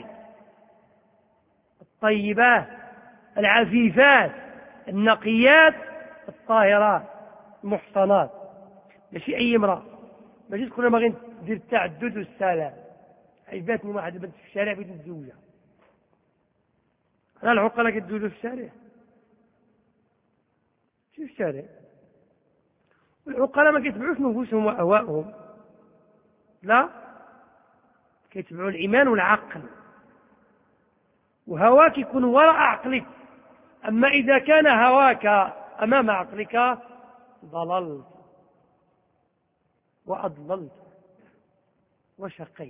Speaker 2: الطيبات العفيفات النقيات الطاهرات المحصنات، ماشي أي امرأة. ماشي تقول ما غير ندير التعدد والسلام، عيباتني واحد بنت في الشارع بغيت نتزوجها، أنا العقلاء كيتزوجوا في الشارع، شي في الشارع. العقلاء ما كيتبعوش نفوسهم وأهواءهم، لا، كيتبعوا الإيمان والعقل، وهواك يكون وراء عقلك. أما إذا كان هواك أمام عقلك ضللت وأضللت وشقيت.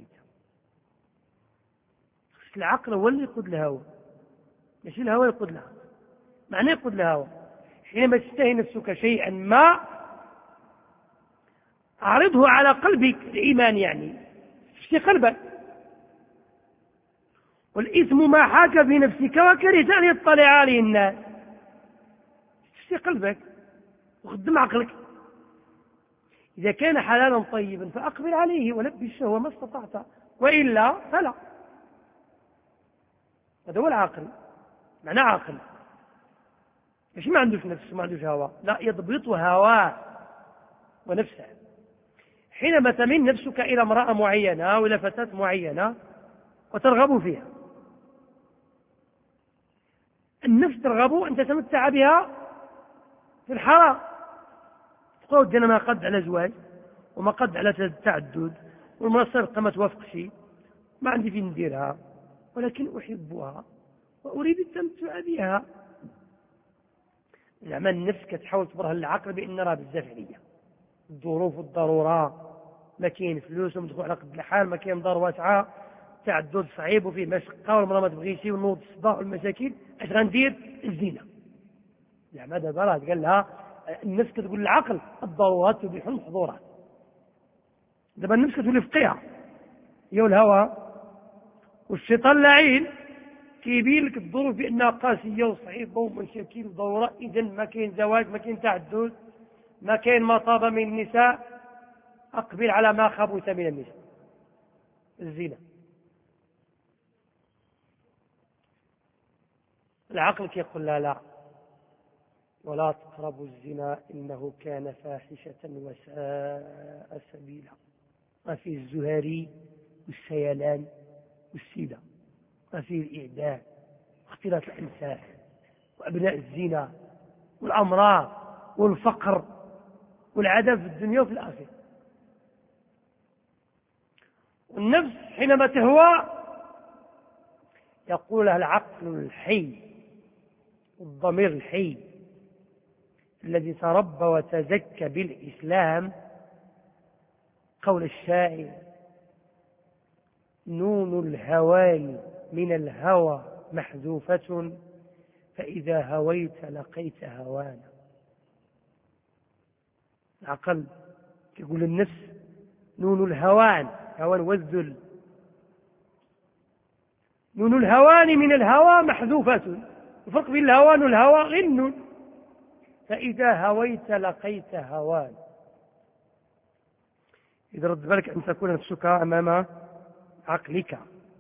Speaker 2: العقل هو اللي يقود الهوى، ماشي الهوى يقود العقل. معنى يقود الهوى: حينما تشتهي نفسك شيئا ما أعرضه على قلبك، الإيمان يعني تشتهي قلبك، والإثم ما حاك في نفسك وكرهت أن يطلع عليه الناس، تشتهي قلبك وخدم عقلك. إذا كان حلالا طيبا فأقبل عليه ولبي الشهوة ما استطعت، وإلا فلا. هذا هو العقل، معنى عقل، مش ما عندوش نفس ما عندوش هوى، لا، يضبط هواه ونفسه. حينما تميل نفسك إلى امرأة معينة وإلى فتاة معينة وترغب فيها، النفس ترغب أن تتمتع بها في الحرام، تقول دينا ما قد على زواج وما قد على التعدد، والمنصة ما توافقش، ما عندي فين نديرها، ولكن أحبها وأريد التمتع بها. زعما النفس كتحاول تبرهن العقل بأن راه بزاف عليا، الظروف والضرورة، ما كاين فلوس ومدخول على قد الحال، ما كاين دار واسعة، تعدد صعيب وفيه مشقة، والمرأة ما تبغيش، ونوض الصداع والمشاكل، اش غندير؟ الزنا. زعما دابا راه قال لها النفس كتقول للعقل: الضرورات تبيح المحظورات. دابا النفس كتولي فقيهة، هي والهوى والشيطان لعين كيبين لك الظروف بأنها قاسية وصعيبة ومشاكل ودورة، إذا ما كاين زواج، ما كاين تعدد، ما كاين ما طاب من النساء، أقبل على ما خبث من النساء، الزنا. العقل كيقول لا لا، ولا تقربوا الزنا إنه كان فاحشة وساء سبيلا. ما فيه الزهري والسيلان والسيدة، ما فيه الإعدام واختلاط الأنساب وأبناء الزنا والأمراض والفقر والعذاب في الدنيا وفي الآخرة. والنفس حينما تهوى يقول لها العقل الحي الضمير الحي الذي تربى وتزكى بالإسلام، قول الشاعر: نون الهوان من الهوى محذوفة، فإذا هويت لقيت هوانا. العقل يقول النفس نون الهوان، هوان والذل، نون الهوان من الهوى محذوفة. الفرق بين الهوان والهوى غير النون. فإذا هويت لقيت هوان. إذا رد بالك أن تكون نفسك أمام عقلك.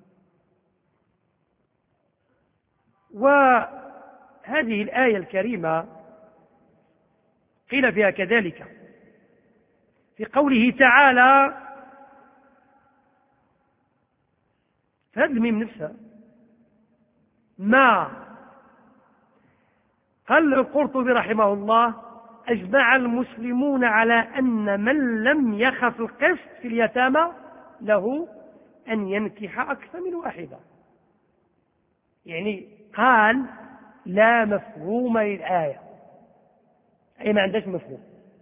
Speaker 2: وهذه الآية الكريمة قيل فيها كذلك في قوله تعالى، فهذا الميم نفسها ما قال القرطبي رحمه الله: أجمع المسلمون على أن من لم يخف القسط في اليتامى له أن ينكح أكثر من واحدة. يعني قال لا مفهوم للآية، أي ما عندهاش مفهوم.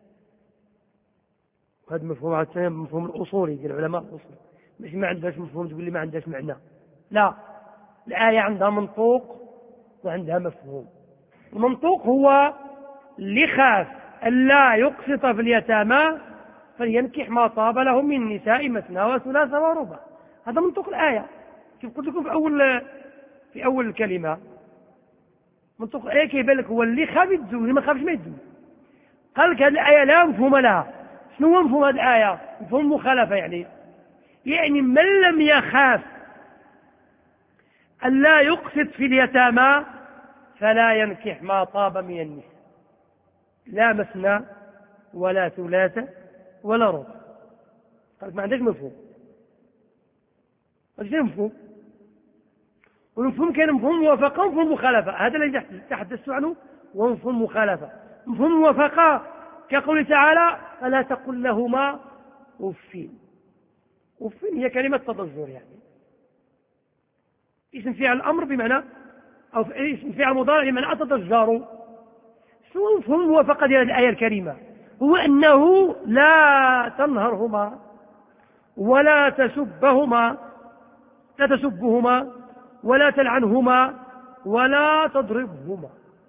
Speaker 2: وهذا مفهوم عادة مفهوم الأصولي ديال العلماء الأصول، مش ما عندهاش مفهوم تقول لي ما عندهاش معنى. لا، الآية عندها منطوق وعندها مفهوم. المنطوق هو اللي خاف ألا يقسط في اليتامى فلينكح ما طاب لهم من النساء مثنى وثلاث ورباع. هذا منطوق الآية، كيف قلت لكم في أول في أول الكلمة. منطوق الآية كيبان لك هو اللي خاف يتزوج، اللي ما خافش ما يتزوج. قال لك هذه الآية لا مفهوم لها. شنو هو مفهوم هذه الآية؟ مفهوم المخالفة. يعني يعني من لم يخاف ألا يقسط في اليتامى فلا ينكح ما طاب من النساء، لا مثنى ولا ثلاثة ولا ربع. قال ما عندك مفهوم، ما عندك مفهوم. والمفهوم كان مفهوم موافقة ومفهوم مخالفة، هذا الذي تحدثت عنه هو مفهوم مخالفة. مفهوم موافقة كقول تعالى: فلا تقل لهما أف. أف هي كلمة تضجر، يعني اسم فعل الأمر بمعنى، أو اسم فعل مضارع بمعنى أتضجر. شو مفهوم الموافقة ديال الآية الكريمة؟ هو أنه لا تنهرهما ولا تسبهما لا تسبهما ولا تلعنهما ولا تضربهما.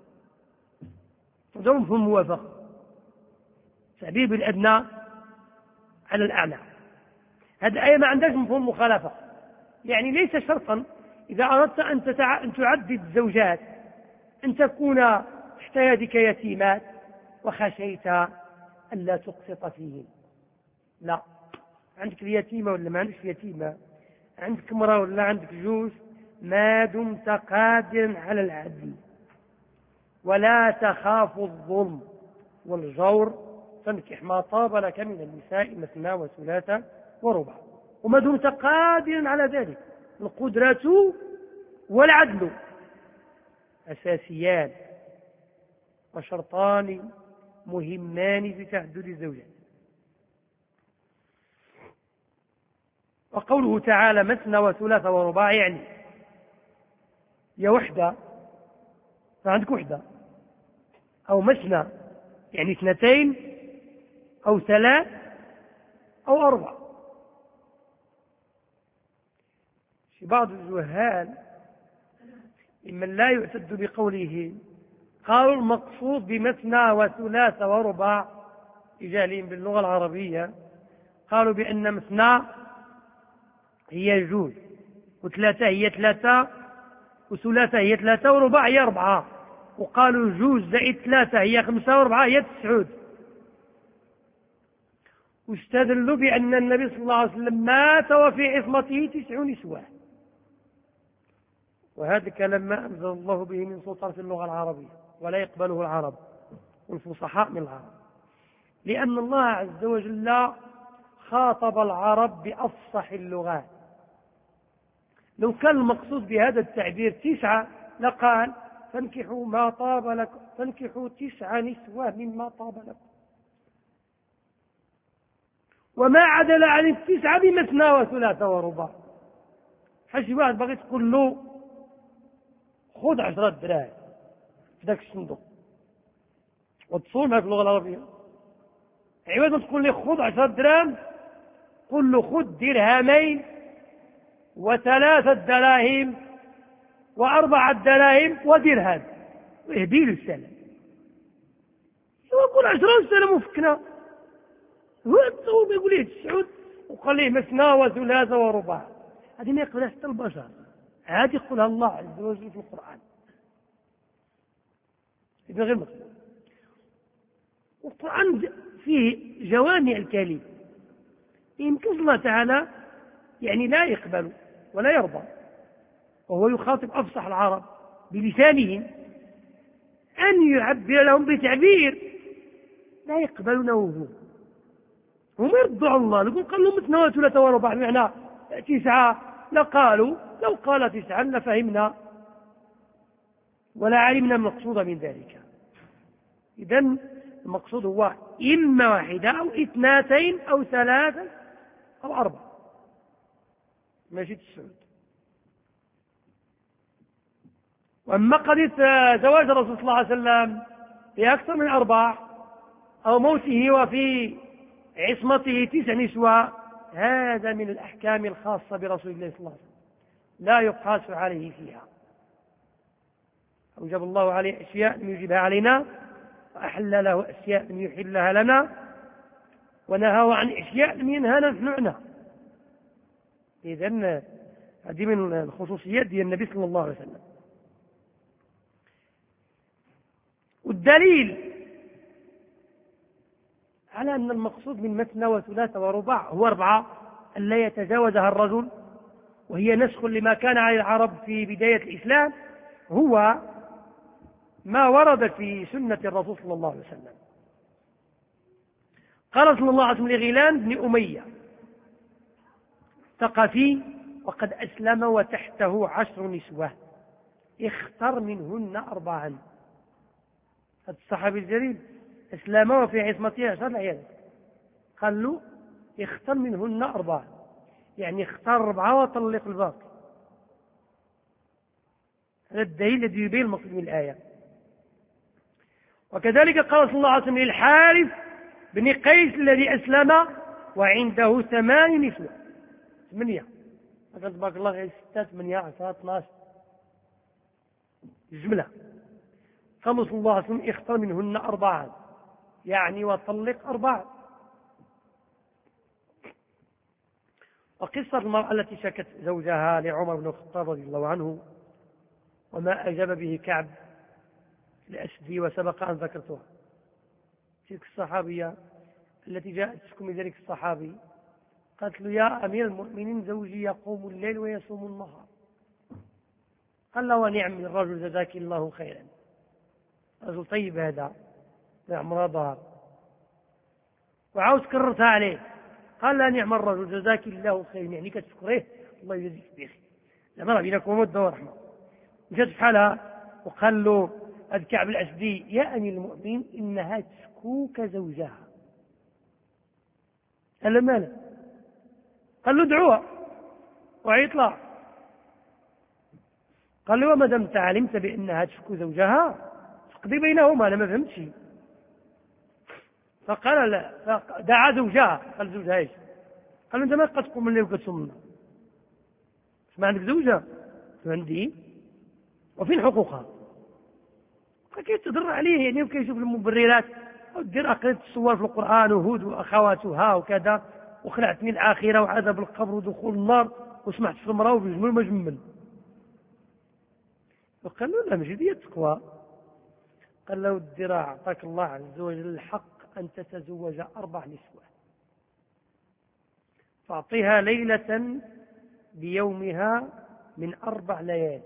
Speaker 2: هذا مفهوم الموافقة، تعبير بالأدنى على الأعلى. هذه الآية ما عندهاش مفهوم مخالفة. يعني ليس شرطا إذا أردت أن, تتع... أن تعدد الزوجات أن تكون تحت يدك يتيمات وخشيت ألا تقسط فيهن. لا، عندك اليتيمة ولا ما عندك اليتيمة، عندك امرأة ولا عندك جوز، ما دمت قادرا على العدل ولا تخاف الظلم والجور فانكح ما طاب لك من النساء مثنى وثلاثة وربع. وما دمت قادرا على ذلك، القدرة والعدل أساسيان وشرطان مهمان في تعدد الزوجات. وقوله تعالى مثنى وثلاثة ورباع يعني يا وحدة فعندك وحدة، أو مثنى يعني اثنتين أو ثلاث أو أربع. في بعض الجهال ممن لا يعتد بقوله قالوا المقصود بمثنى وثلاثة ورباع جاهلين باللغة العربية، قالوا بأن مثنى هي جوز وثلاثة هي ثلاثة، وثلاثة هي ثلاثة، ورباع هي أربعة، وقالوا جوج زائد ثلاثة هي خمسة، وأربعة هي تسعود. واستدلوا بأن النبي صلى الله عليه وسلم مات وفي عصمته تسع نسوة، وهذا كلام ما أنزل الله به من سلطان في اللغة العربية، ولا يقبله العرب والفصحاء من العرب، لأن الله عز وجل خاطب العرب بأفصح اللغات. لو كان المقصود بهذا التعبير تسعة لقال فانكحوا ما طاب لكم، فانكحوا تسع نسوة مما طاب لكم، وما عدل عن التسعة بمثنى وثلاثة ورباع. حشي واحد بغيت تقول له خذ عشرة دراهم في ذاك الصندوق وتصون معك اللغة العربية، عوض ما تقول لي خذ عشرة دراهم قل له خذ درهمين وثلاثة دراهم وأربعة دراهم ودرهم واهدي له السلام. يقول عشرة والسلام وفكنا، هو التصوب يقول ليه تسعود وقال ليه مثنى وثلاثة ورباع. هذه ما يقبلها حتى البشر، هذه يقولها الله عز وجل في القرآن، إذن غير مقبول. والقرآن فيه جوامع الكلم، يمكن الله تعالى يعني لا يقبل ولا يرضى، وهو يخاطب أفصح العرب بلسانهم أن يعبر لهم بتعبير لا يقبلونه. هم يردوا على الله، يقول قال لهم مثنى وثلاثة ورباع معنى تسعة، لقالوا لو قال تسعة لفهمنا ولا علمنا المقصود من ذلك. إذن المقصود هو إما واحدة أو اثنتين أو ثلاثة أو أربعة، ماشي تسعود. وأما قضية زواج الرسول صلى الله عليه وسلم في أكثر من أربع أو موته وفي عصمته تسع نسوة، هذا من الأحكام الخاصة برسول الله صلى الله عليه وسلم لا يقاس عليه فيها. أوجب الله عليه أشياء لم يجبها علينا، وأحل له أشياء لم يحلها لنا، ونهى عن أشياء لم ينهانا نحن عنها. إذن هذه من الخصوصيات ديال النبي صلى الله عليه وسلم. والدليل على أن المقصود من مثنى وثلاثة ورباع هو أربعة ألا يتجاوزها الرجل، وهي نسخ لما كان على العرب في بداية الإسلام، هو ما ورد في سنة الرسول صلى الله عليه وسلم. قال صلى الله عليه وسلم لغيلان بن أمية ثقفي وقد أسلم وتحته عشر نسوة اختر منهن أربعا. هذا الصحابي الجليل أسلم وفي عصمته عشر العيال، قال له اختر منهن أربعا، يعني اختار أربعة وطلق الباقي. هذا الدليل الذي يبين المقصود من الآية. وكذلك قال صلى الله عليه وسلم للحارث بن قيس الذي أسلم وعنده ثمان نسوة، ثمانية، قال تبارك الله غير ستة ثمانية عشرة اثناشر الجملة. قال صلى الله عليه وسلم اختار منهن أربعة، يعني وطلق أربعة. وقصة المرأة التي شكت زوجها لعمر بن الخطاب رضي الله عنه وما أجاب به كعب الأسدي وسبق أن ذكرتها. تلك الصحابية التي جاءت تشكو من ذلك الصحابي قالت له يا أمير المؤمنين زوجي يقوم الليل ويصوم النهار. قال له ونعم الرجل جزاك الله خيرا، رجل طيب هذا نعم رضا. وعاوز كررتها عليه قال لا نعم الرجل جزاك الله خيرا، يعني كتشكريه الله يجزيك بخير، لما راه بينكم مودة ورحمة. مشات في حالها وقال له الكعب الأسدي يا أمير المؤمنين إنها تشكوك زوجها. قال له ماذا؟ قال له ادعوها وعيط لها. قال له وما دمت علمت بأنها تشكو زوجها فاقضي بينهما، أنا ما فهمتش. فقال لا، فدعا زوجها. قال زوجها ايش؟ قال له انت ما قد تقوم الليل وكتصوم، ما عندك زوجة؟ عندي. وفين حقوقها؟ كيف تضر عليه يعني، وكيف يشوف المبررات ودير قريت الصور في القرآن وهود وأخواتها وكذا وخلعت من الآخرة وعذاب القبر ودخول النار وسمعت في المرأة وبيجمل ما جمل. وقال له لا ماشي دي التقوى. قال له الدراع أعطاك الله عز وجل الحق أن تتزوج أربع نسوة، فأعطيها ليلة بيومها من أربع ليالي،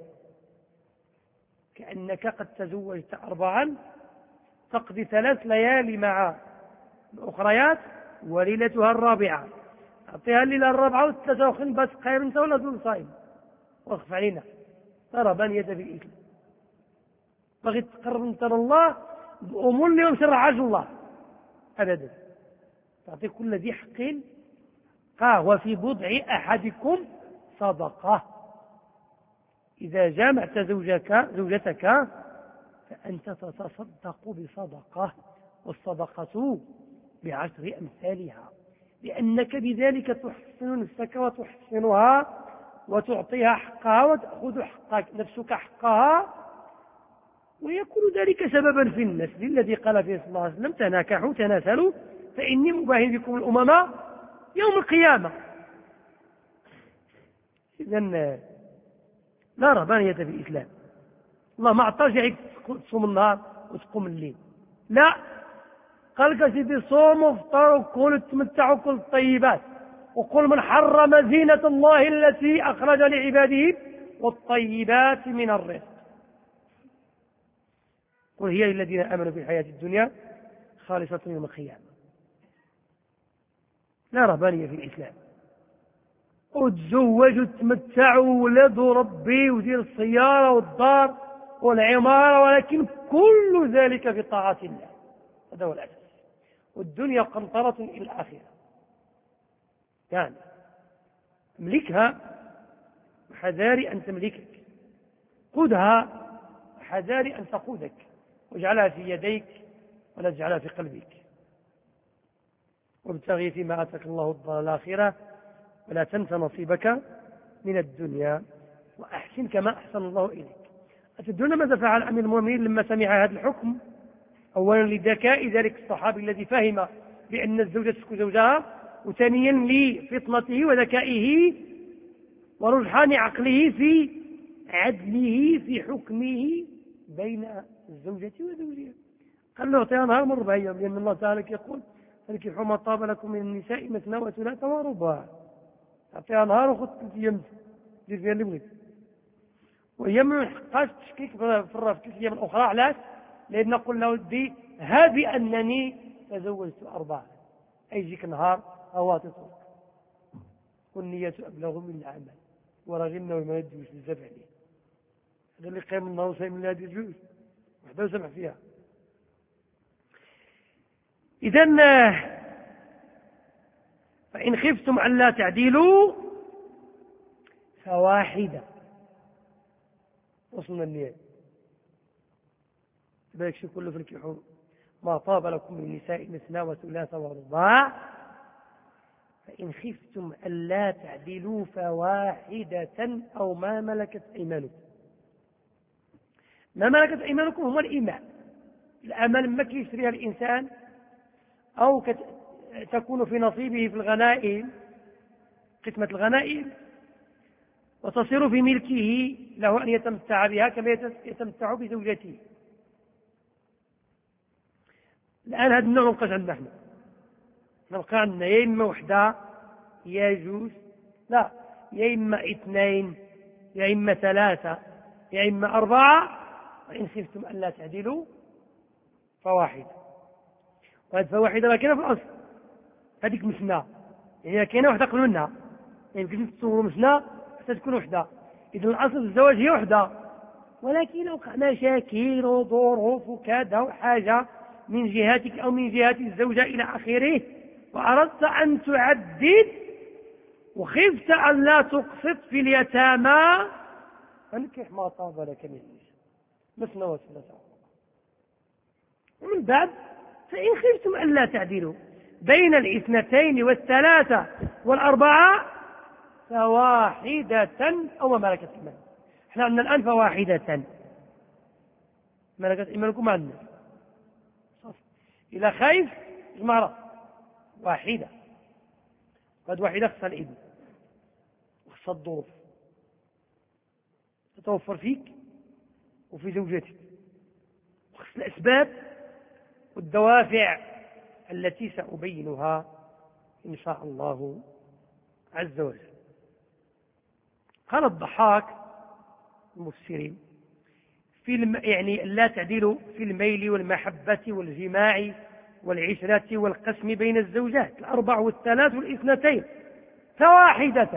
Speaker 2: كأنك قد تزوجت أربعا تقضي ثلاث ليالي مع الأخريات وليلتها الرابعة. أعطيها الليلة الرابعة والثلاثة وخن بس خير انت ولا دول صايم واخف علينا ترى بانية في الإسلام. بغيت تقرب انت الله بأمور اللي ما شرعهاش الله أبدا. تعطي كل ذي حق قاه وفي بضع أحدكم صدقة. إذا جامعت زوجك زوجتك فأنت تتصدق بصدقة، والصدقة بعشر أمثالها، لأنك بذلك تحسن نفسك وتحسنها وتعطيها حقها وتأخذ حقك نفسك حقها، ويكون ذلك سببا في النسل الذي قال فيه صلى الله عليه وسلم تناكحوا تناسلوا فإني مباهن بكم الأمم يوم القيامة. إذن لا رهبانية في الإسلام. الله ما اعطاش عليك تصوم النهار وتقوم الليل، لا، قال لك سيدي صوم وافطر وكل وتمتع وكل الطيبات، وقل من حرم زينة الله التي أخرج لعباده والطيبات من الرزق، قل هي للذين آمنوا في الحياة الدنيا خالصة يوم القيامة. لا رهبانية في الإسلام. وتزوج وتمتع وولد وربي ودير السيارة والدار والعمارة، ولكن كل ذلك في طاعة الله، هذا هو الأساس. والدنيا قنطرة إلى الآخرة، يعني املكها وحذاري أن تملكك، خذها وحذاري أن تقودك، واجعلها في يديك ولا تجعلها في قلبك. وابتغي فيما آتاك الله الدار الآخرة ولا تنس نصيبك من الدنيا وأحسن كما أحسن الله إليك. أتدرون ماذا فعل أمير المؤمنين لما سمع هذا الحكم؟ أولا لذكاء ذلك الصحابي الذي فهم بأن الزوجة تسكن زوجها، وثانيا لفطنته وذكائه ورجحان عقله في عدله في حكمه بين الزوجة وزوجها. قال له اعطيها نهار من ربع أيام، لأن الله تعالى يقول فانكحوا ما طاب لكم من النساء مثنى وثلاث ورباع. اعطيها نهار وخذ ثلاث أيام دير فيها اللي بغيت، وهي ما حقاش تشكيك في ثلاث أيام الأخرى. علاش؟ لأن قلنا ودي ها بأنني تزوجت أربعة، أي يجيك نهار هواتف والنية أبلغ من العمل ورغمنا وما يدوش بزاف عليه. هذا اللي قيم النهار وصايم من هذه الجوز وحده وسمع فيها. إذن فإن خفتم ألا تعدلوا فواحدة. وصلنا النية تبارك شو كله في الكحول ما طاب لكم من النساء مثنى وثلاث ورباع فإن خفتم ألا تعدلوا فواحدة أو ما ملكت أيمانكم. ما ملكت أيمانكم هو الإيمان، الأمل ما يشتريها الإنسان أو تكون في نصيبه في الغنائم، قسمة الغنائم، وتصير في ملكه له أن يتمتع بها كما يتمتع بزوجته. الآن هذا النوع منقش عندنا احنا، نلقى عندنا يا إما وحدة يا جوز، لا، يا إما اثنين يا إما ثلاثة يا إما أربعة، وإن خفتم ألا تعدلوا فواحدة. وهذه فواحدة ما كاينة في الأصل، هذيك مثنى، يعني كاينة وحدة قبل منها، يعني يمكن تصوروا مثنى حتى تكون وحدة. إذا الأصل الزواج هي وحدة، ولكن وقع مشاكل وظروف وكذا وحاجة من جهتك أو من جهة الزوجة إلى آخره، وأردت أن تعدد وخفت أن لا تقسط في اليتامى فانكح ما طاب لك من النساء مثنى وثلاثة. ومن بعد فإن خفتم أن لا تعدلوا بين الاثنتين والثلاثة والأربعة فواحدة أو ما ملكت إيمانكم. احنا عندنا الآن فواحدة، ملكت إيمانكم ما عندنا. إلى خايف المرأة واحدة، قد واحدة خصها الإبن وخصها الظروف تتوفر فيك وفي زوجتك، وخص الأسباب والدوافع التي سأبينها إن شاء الله عز وجل. قال الضحاك المفسرين في الم... يعني لا تعديل في الميل والمحبة والجماع والعشرة والقسم بين الزوجات الأربع والثلاث والاثنتين فواحدة،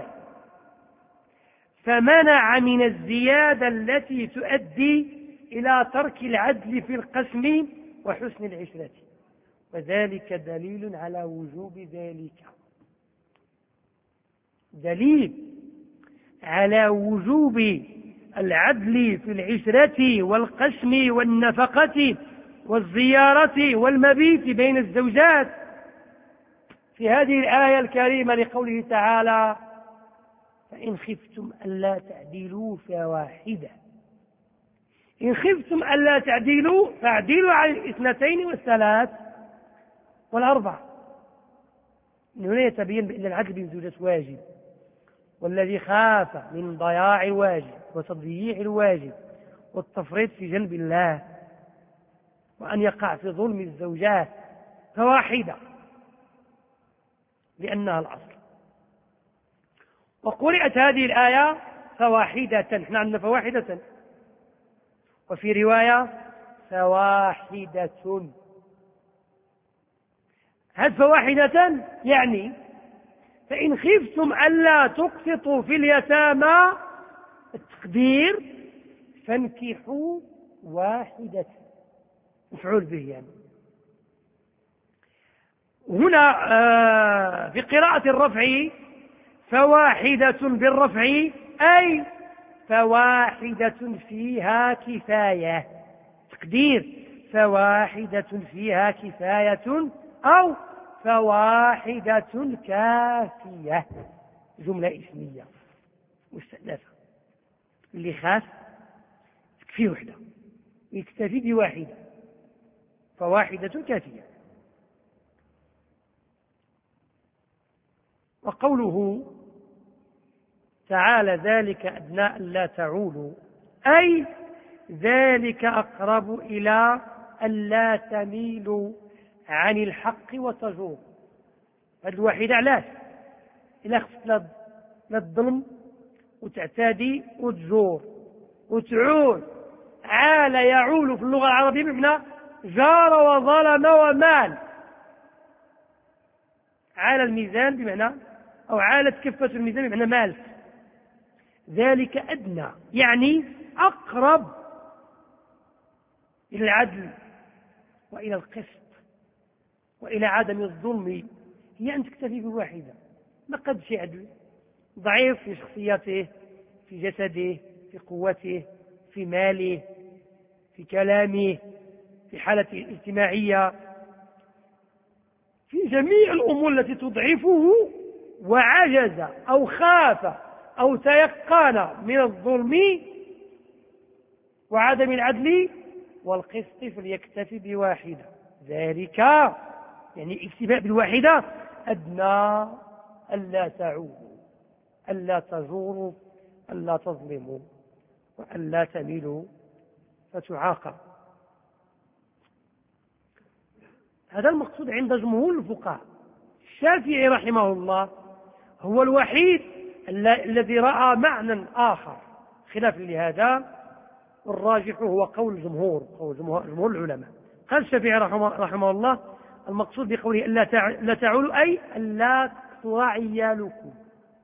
Speaker 2: فمنع من الزيادة التي تؤدي إلى ترك العدل في القسم وحسن العشرة، وذلك دليل على وجوب ذلك، دليل على وجوب العدل في العشرة والقسم والنفقة والزيارة والمبيت بين الزوجات في هذه الآية الكريمة لقوله تعالى: فإن خفتم ألا تعدلوا فواحدة. إن خفتم ألا تعدلوا فاعدلوا على الاثنتين والثلاث والأربع. من هنا يتبين بأن العدل بين الزوجات واجب، والذي خاف من ضياع الواجب وتضييع الواجب والتفريط في جنب الله وأن يقع في ظلم الزوجات فواحدة لأنها الأصل. وقرأت هذه الآية فواحدة، نحن عندنا فواحدة، وفي رواية فواحدة. هذه فواحدة يعني فإن خفتم ألا تقسطوا في اليتامى التقدير فانكحوا واحدة، مفعول به يعني. هنا في قراءة الرفع فواحدة بالرفع أي فواحدة فيها كفاية، تقدير فواحدة فيها كفاية أو فواحدة كافية، جملة اسمية مستأنفة، اللي خاف تكفي وحدة يكتفي بواحدة، فواحدة كافية. وقوله تعالى ذلك أدنى ألا تعولوا أي ذلك أقرب إلى ألا تميلوا عن الحق وتجور. هذه الواحدة علاش؟ إلا خفت لا تظلم وتعتدي وتجور وتعول. عال يعول في اللغة العربية بمعنى جار وظلم ومال. عال الميزان بمعنى أو عالت كفة الميزان بمعنى مال. ذلك أدنى يعني أقرب إلى العدل وإلى القسط وإلى عدم الظلم، هي أن تكتفي بواحدة. ما قدش يعدل، ضعيف في شخصيته، في جسده، في قوته، في ماله، في كلامه، في حالته الاجتماعية، في جميع الأمور التي تضعفه، وعجز أو خاف أو تيقن من الظلم وعدم العدل والقسط فليكتفي بواحدة. ذلك يعني اكتفاء بالواحدة أدنى ألا تعودوا، ألا تجوروا، ألا تظلموا، وألا تميلوا فتعاقب. هذا المقصود عند جمهور الفقهاء. الشافعي رحمه الله هو الوحيد الذي رأى معنى آخر خلاف لهذا، والراجح هو قول الجمهور، قول جمهور العلماء. قال الشافعي رحمه, رحمه الله المقصود بقوله لا تعولوا أي لا تكثر عيالكم،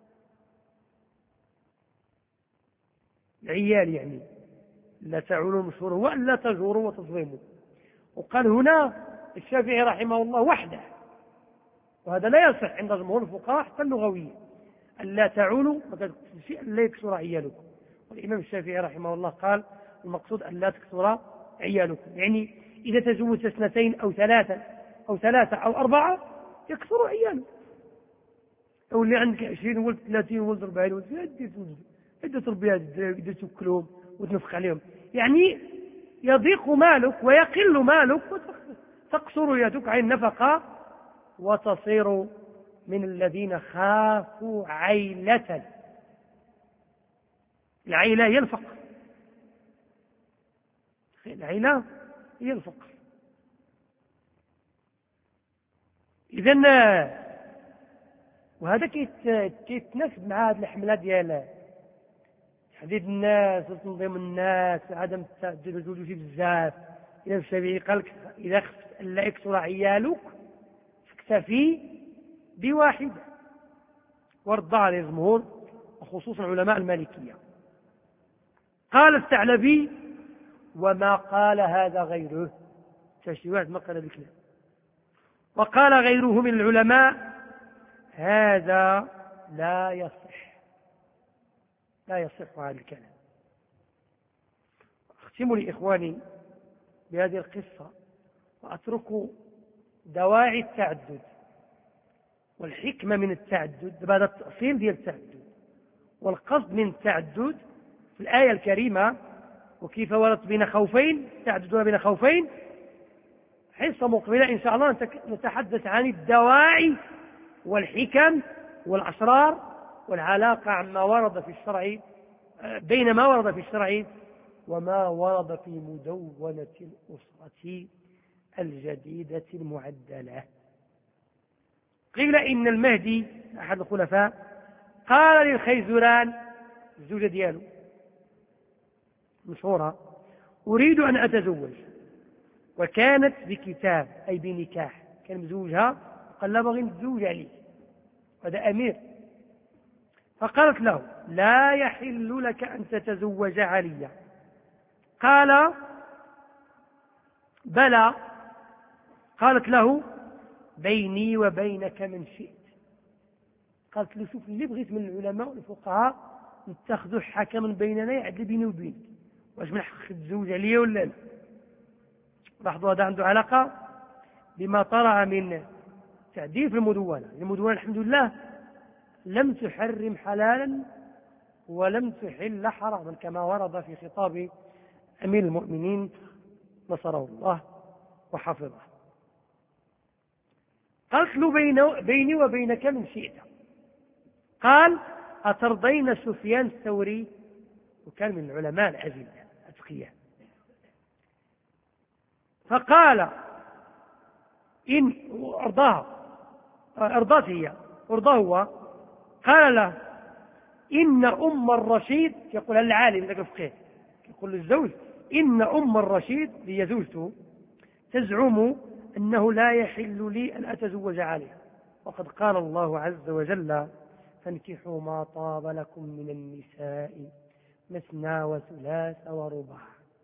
Speaker 2: العيال يعني لا تعولوا، المشهور هو أن لا تجوروا وتظلموا. وقال هنا الشافعي رحمه الله وحده، وهذا لا يصح عند جمهور الفقهاء حتى اللغوية، أن لا تعولوا شيء لا يكثر عيالكم. والإمام الشافعي رحمه الله قال المقصود أن لا تكثر عيالكم، يعني إذا تزوجت اثنتين أو ثلاثة أو ثلاثة أو أربعة يكثر عيالك، أو اللي عندك عشرين ولد ثلاثين ولد أربعين ولد بدأ تربية الدراري بدأ تأكلهم وتنفق عليهم، يعني يضيق مالك ويقل مالك وتقصر يدك عن النفقة وتصير من الذين خافوا عيلة. العيلة هي الفقر، العيلة هي الفقر. إذن وهذا كيتناسب مع هذه الحملة ديال تحديد الناس وتنظيم الناس وعدم التعدد وجود شي بزاف. إذا الشافعي قال لك إذا خفت ألا يكثر عيالك فاكتفي بواحدة، ورد عليه الجمهور وخصوصا علماء المالكية. قال الثعلبي وما قال هذا غيره، شي واحد ما قال هذا الكلام. وقال غيره من العلماء هذا لا يصح، لا يصح هذا الكلام. أختم لإخواني بهذه القصة وأترك دواعي التعدد والحكمة من التعدد بعد التأصيل ديال التعدد والقصد من التعدد في الآية الكريمة، وكيف ورد بين خوفين تعدد بين خوفين. حصة مقبلة إن شاء الله نتحدث عن الدواعي والحكم والأسرار والعلاقة عما ورد في الشرع بين ما ورد في الشرع وما ورد في مدونة الأسرة الجديدة المعدلة. قيل إن المهدي أحد الخلفاء قال للخيزران الزوجة دياله مشهورة أريد أن أتزوج، وكانت بكتاب أي بنكاح، كان مزوجها قال لا بغي نتزوج عليه، هذا أمير. فقالت له لا يحل لك أن تتزوج عليا. قال بلى. قالت له بيني وبينك من شئت. قالت له شوف اللي بغيت من العلماء والفقهاء نتخذوا حكما بيننا يعدل بيني وبينك، واش من حق تتزوج عليا ولا لا. لاحظوا هذا عنده علاقة بما طرأ من تعديل في المدونة. المدونة الحمد لله لم تحرم حلالا ولم تحل حراما كما ورد في خطاب أمير المؤمنين نصره الله وحفظه. قالت له بيني وبينك من شئت. قال أترضين سفيان الثوري، وكان من العلماء الأذلة الأتقياء. فقال إن أرضاها أرضات هي أرضاه هو. قال له إن أم الرشيد، يقول العالم ذاك الفقيه يقول للزوج إن أم الرشيد هي زوجته تزعم أنه لا يحل لي أن أتزوج عليها، وقد قال الله عز وجل فانكحوا ما طاب لكم من النساء مثنى وثلاث ورباع.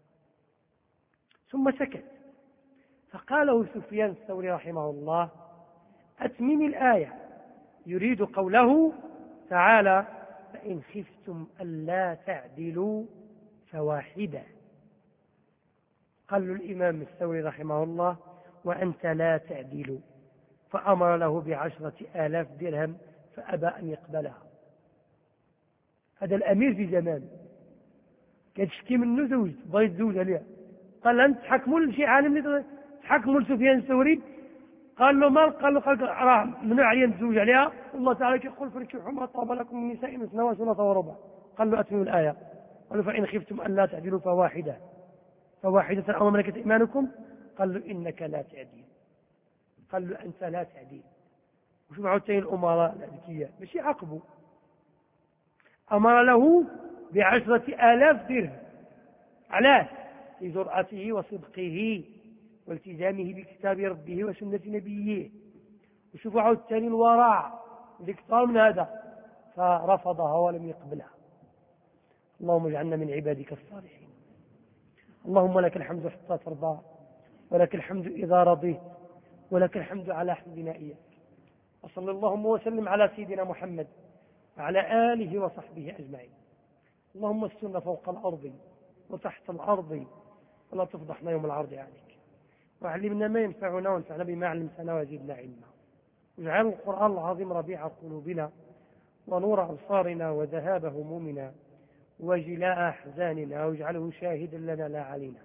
Speaker 2: ثم سكت. فقاله سفيان الثوري رحمه الله أتمم الآية، يريد قوله تعالى فإن خفتم ألا تعدلوا فواحدة. قال له الإمام الثوري رحمه الله وأنت لا تعدل، فأمر له بعشرة آلاف درهم فأبى أن يقبلها. هذا الأمير في زمان كان تشكي منه زوج بغى يتزوج عليها، قال أنت تحكموا لشي عالم تحكموا لسفيان الثوري. قال له مال؟ قال له قال راه ممنوع عليا نتزوج عليها، والله تعالى يقول فانكحوا ما طاب لكم من النساء مثنى وثلاث ورباع. قال له أتموا الآية. قال له فإن خفتم أن لا تعدلوا فواحدة فواحدة أو ملكت إيمانكم. قال له إنك لا تعدل. قال له أنت لا تعدل. وشوف عاوتاني الأمراء الأذكياء ماشي عاقبوا، أمر له بعشرة آلاف درهم. علاه؟ لجرأته وصدقه والتزامه بكتاب ربه وسنة نبيه. وشوفوا عاوتاني الورع اللي كثر من هذا، فرفضها ولم يقبلها. اللهم اجعلنا من عبادك الصالحين. اللهم لك الحمد حتى ترضى، ولك الحمد إذا رضيت، ولك الحمد على حمدنا إياك. وصلى اللهم وسلم على سيدنا محمد وعلى آله وصحبه أجمعين. اللهم استرنا فوق الأرض وتحت الأرض ولا تفضحنا يوم العرض عليك، وعلمنا ما ينفعنا وانفعنا بما علمتنا وزدنا علما، واجعل القرآن العظيم ربيع قلوبنا ونور أبصارنا وذهاب همومنا وجلاء أحزاننا، واجعله شاهدا لنا لا علينا.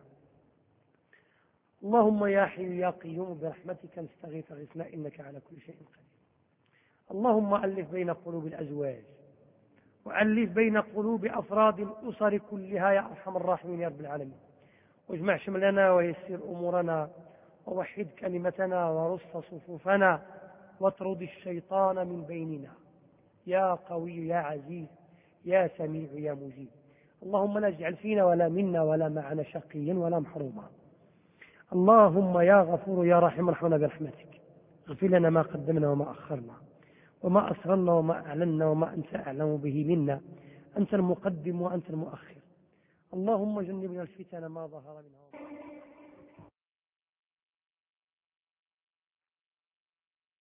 Speaker 2: اللهم يا حي يا قيوم برحمتك نستغيث غثنا إنك على كل شيء قدير. اللهم ألف بين قلوب الأزواج وألف بين قلوب أفراد الأسر كلها يا أرحم الراحمين يا رب العالمين، واجمع شملنا ويسر أمورنا ووحد كلمتنا ورص صفوفنا واطرد الشيطان من بيننا يا قوي يا عزيز يا سميع يا مجيب. اللهم لا اجعل فينا ولا منا ولا معنا شقيا ولا محروما. اللهم يا غفور يا رحيم ارحمنا برحمتك، اغفر لنا ما قدمنا وما أخرنا وما أسررنا وما أعلنا وما أنت أعلم به منا، أنت المقدم وأنت المؤخر. اللهم جنبنا الفتن ما ظهر منها.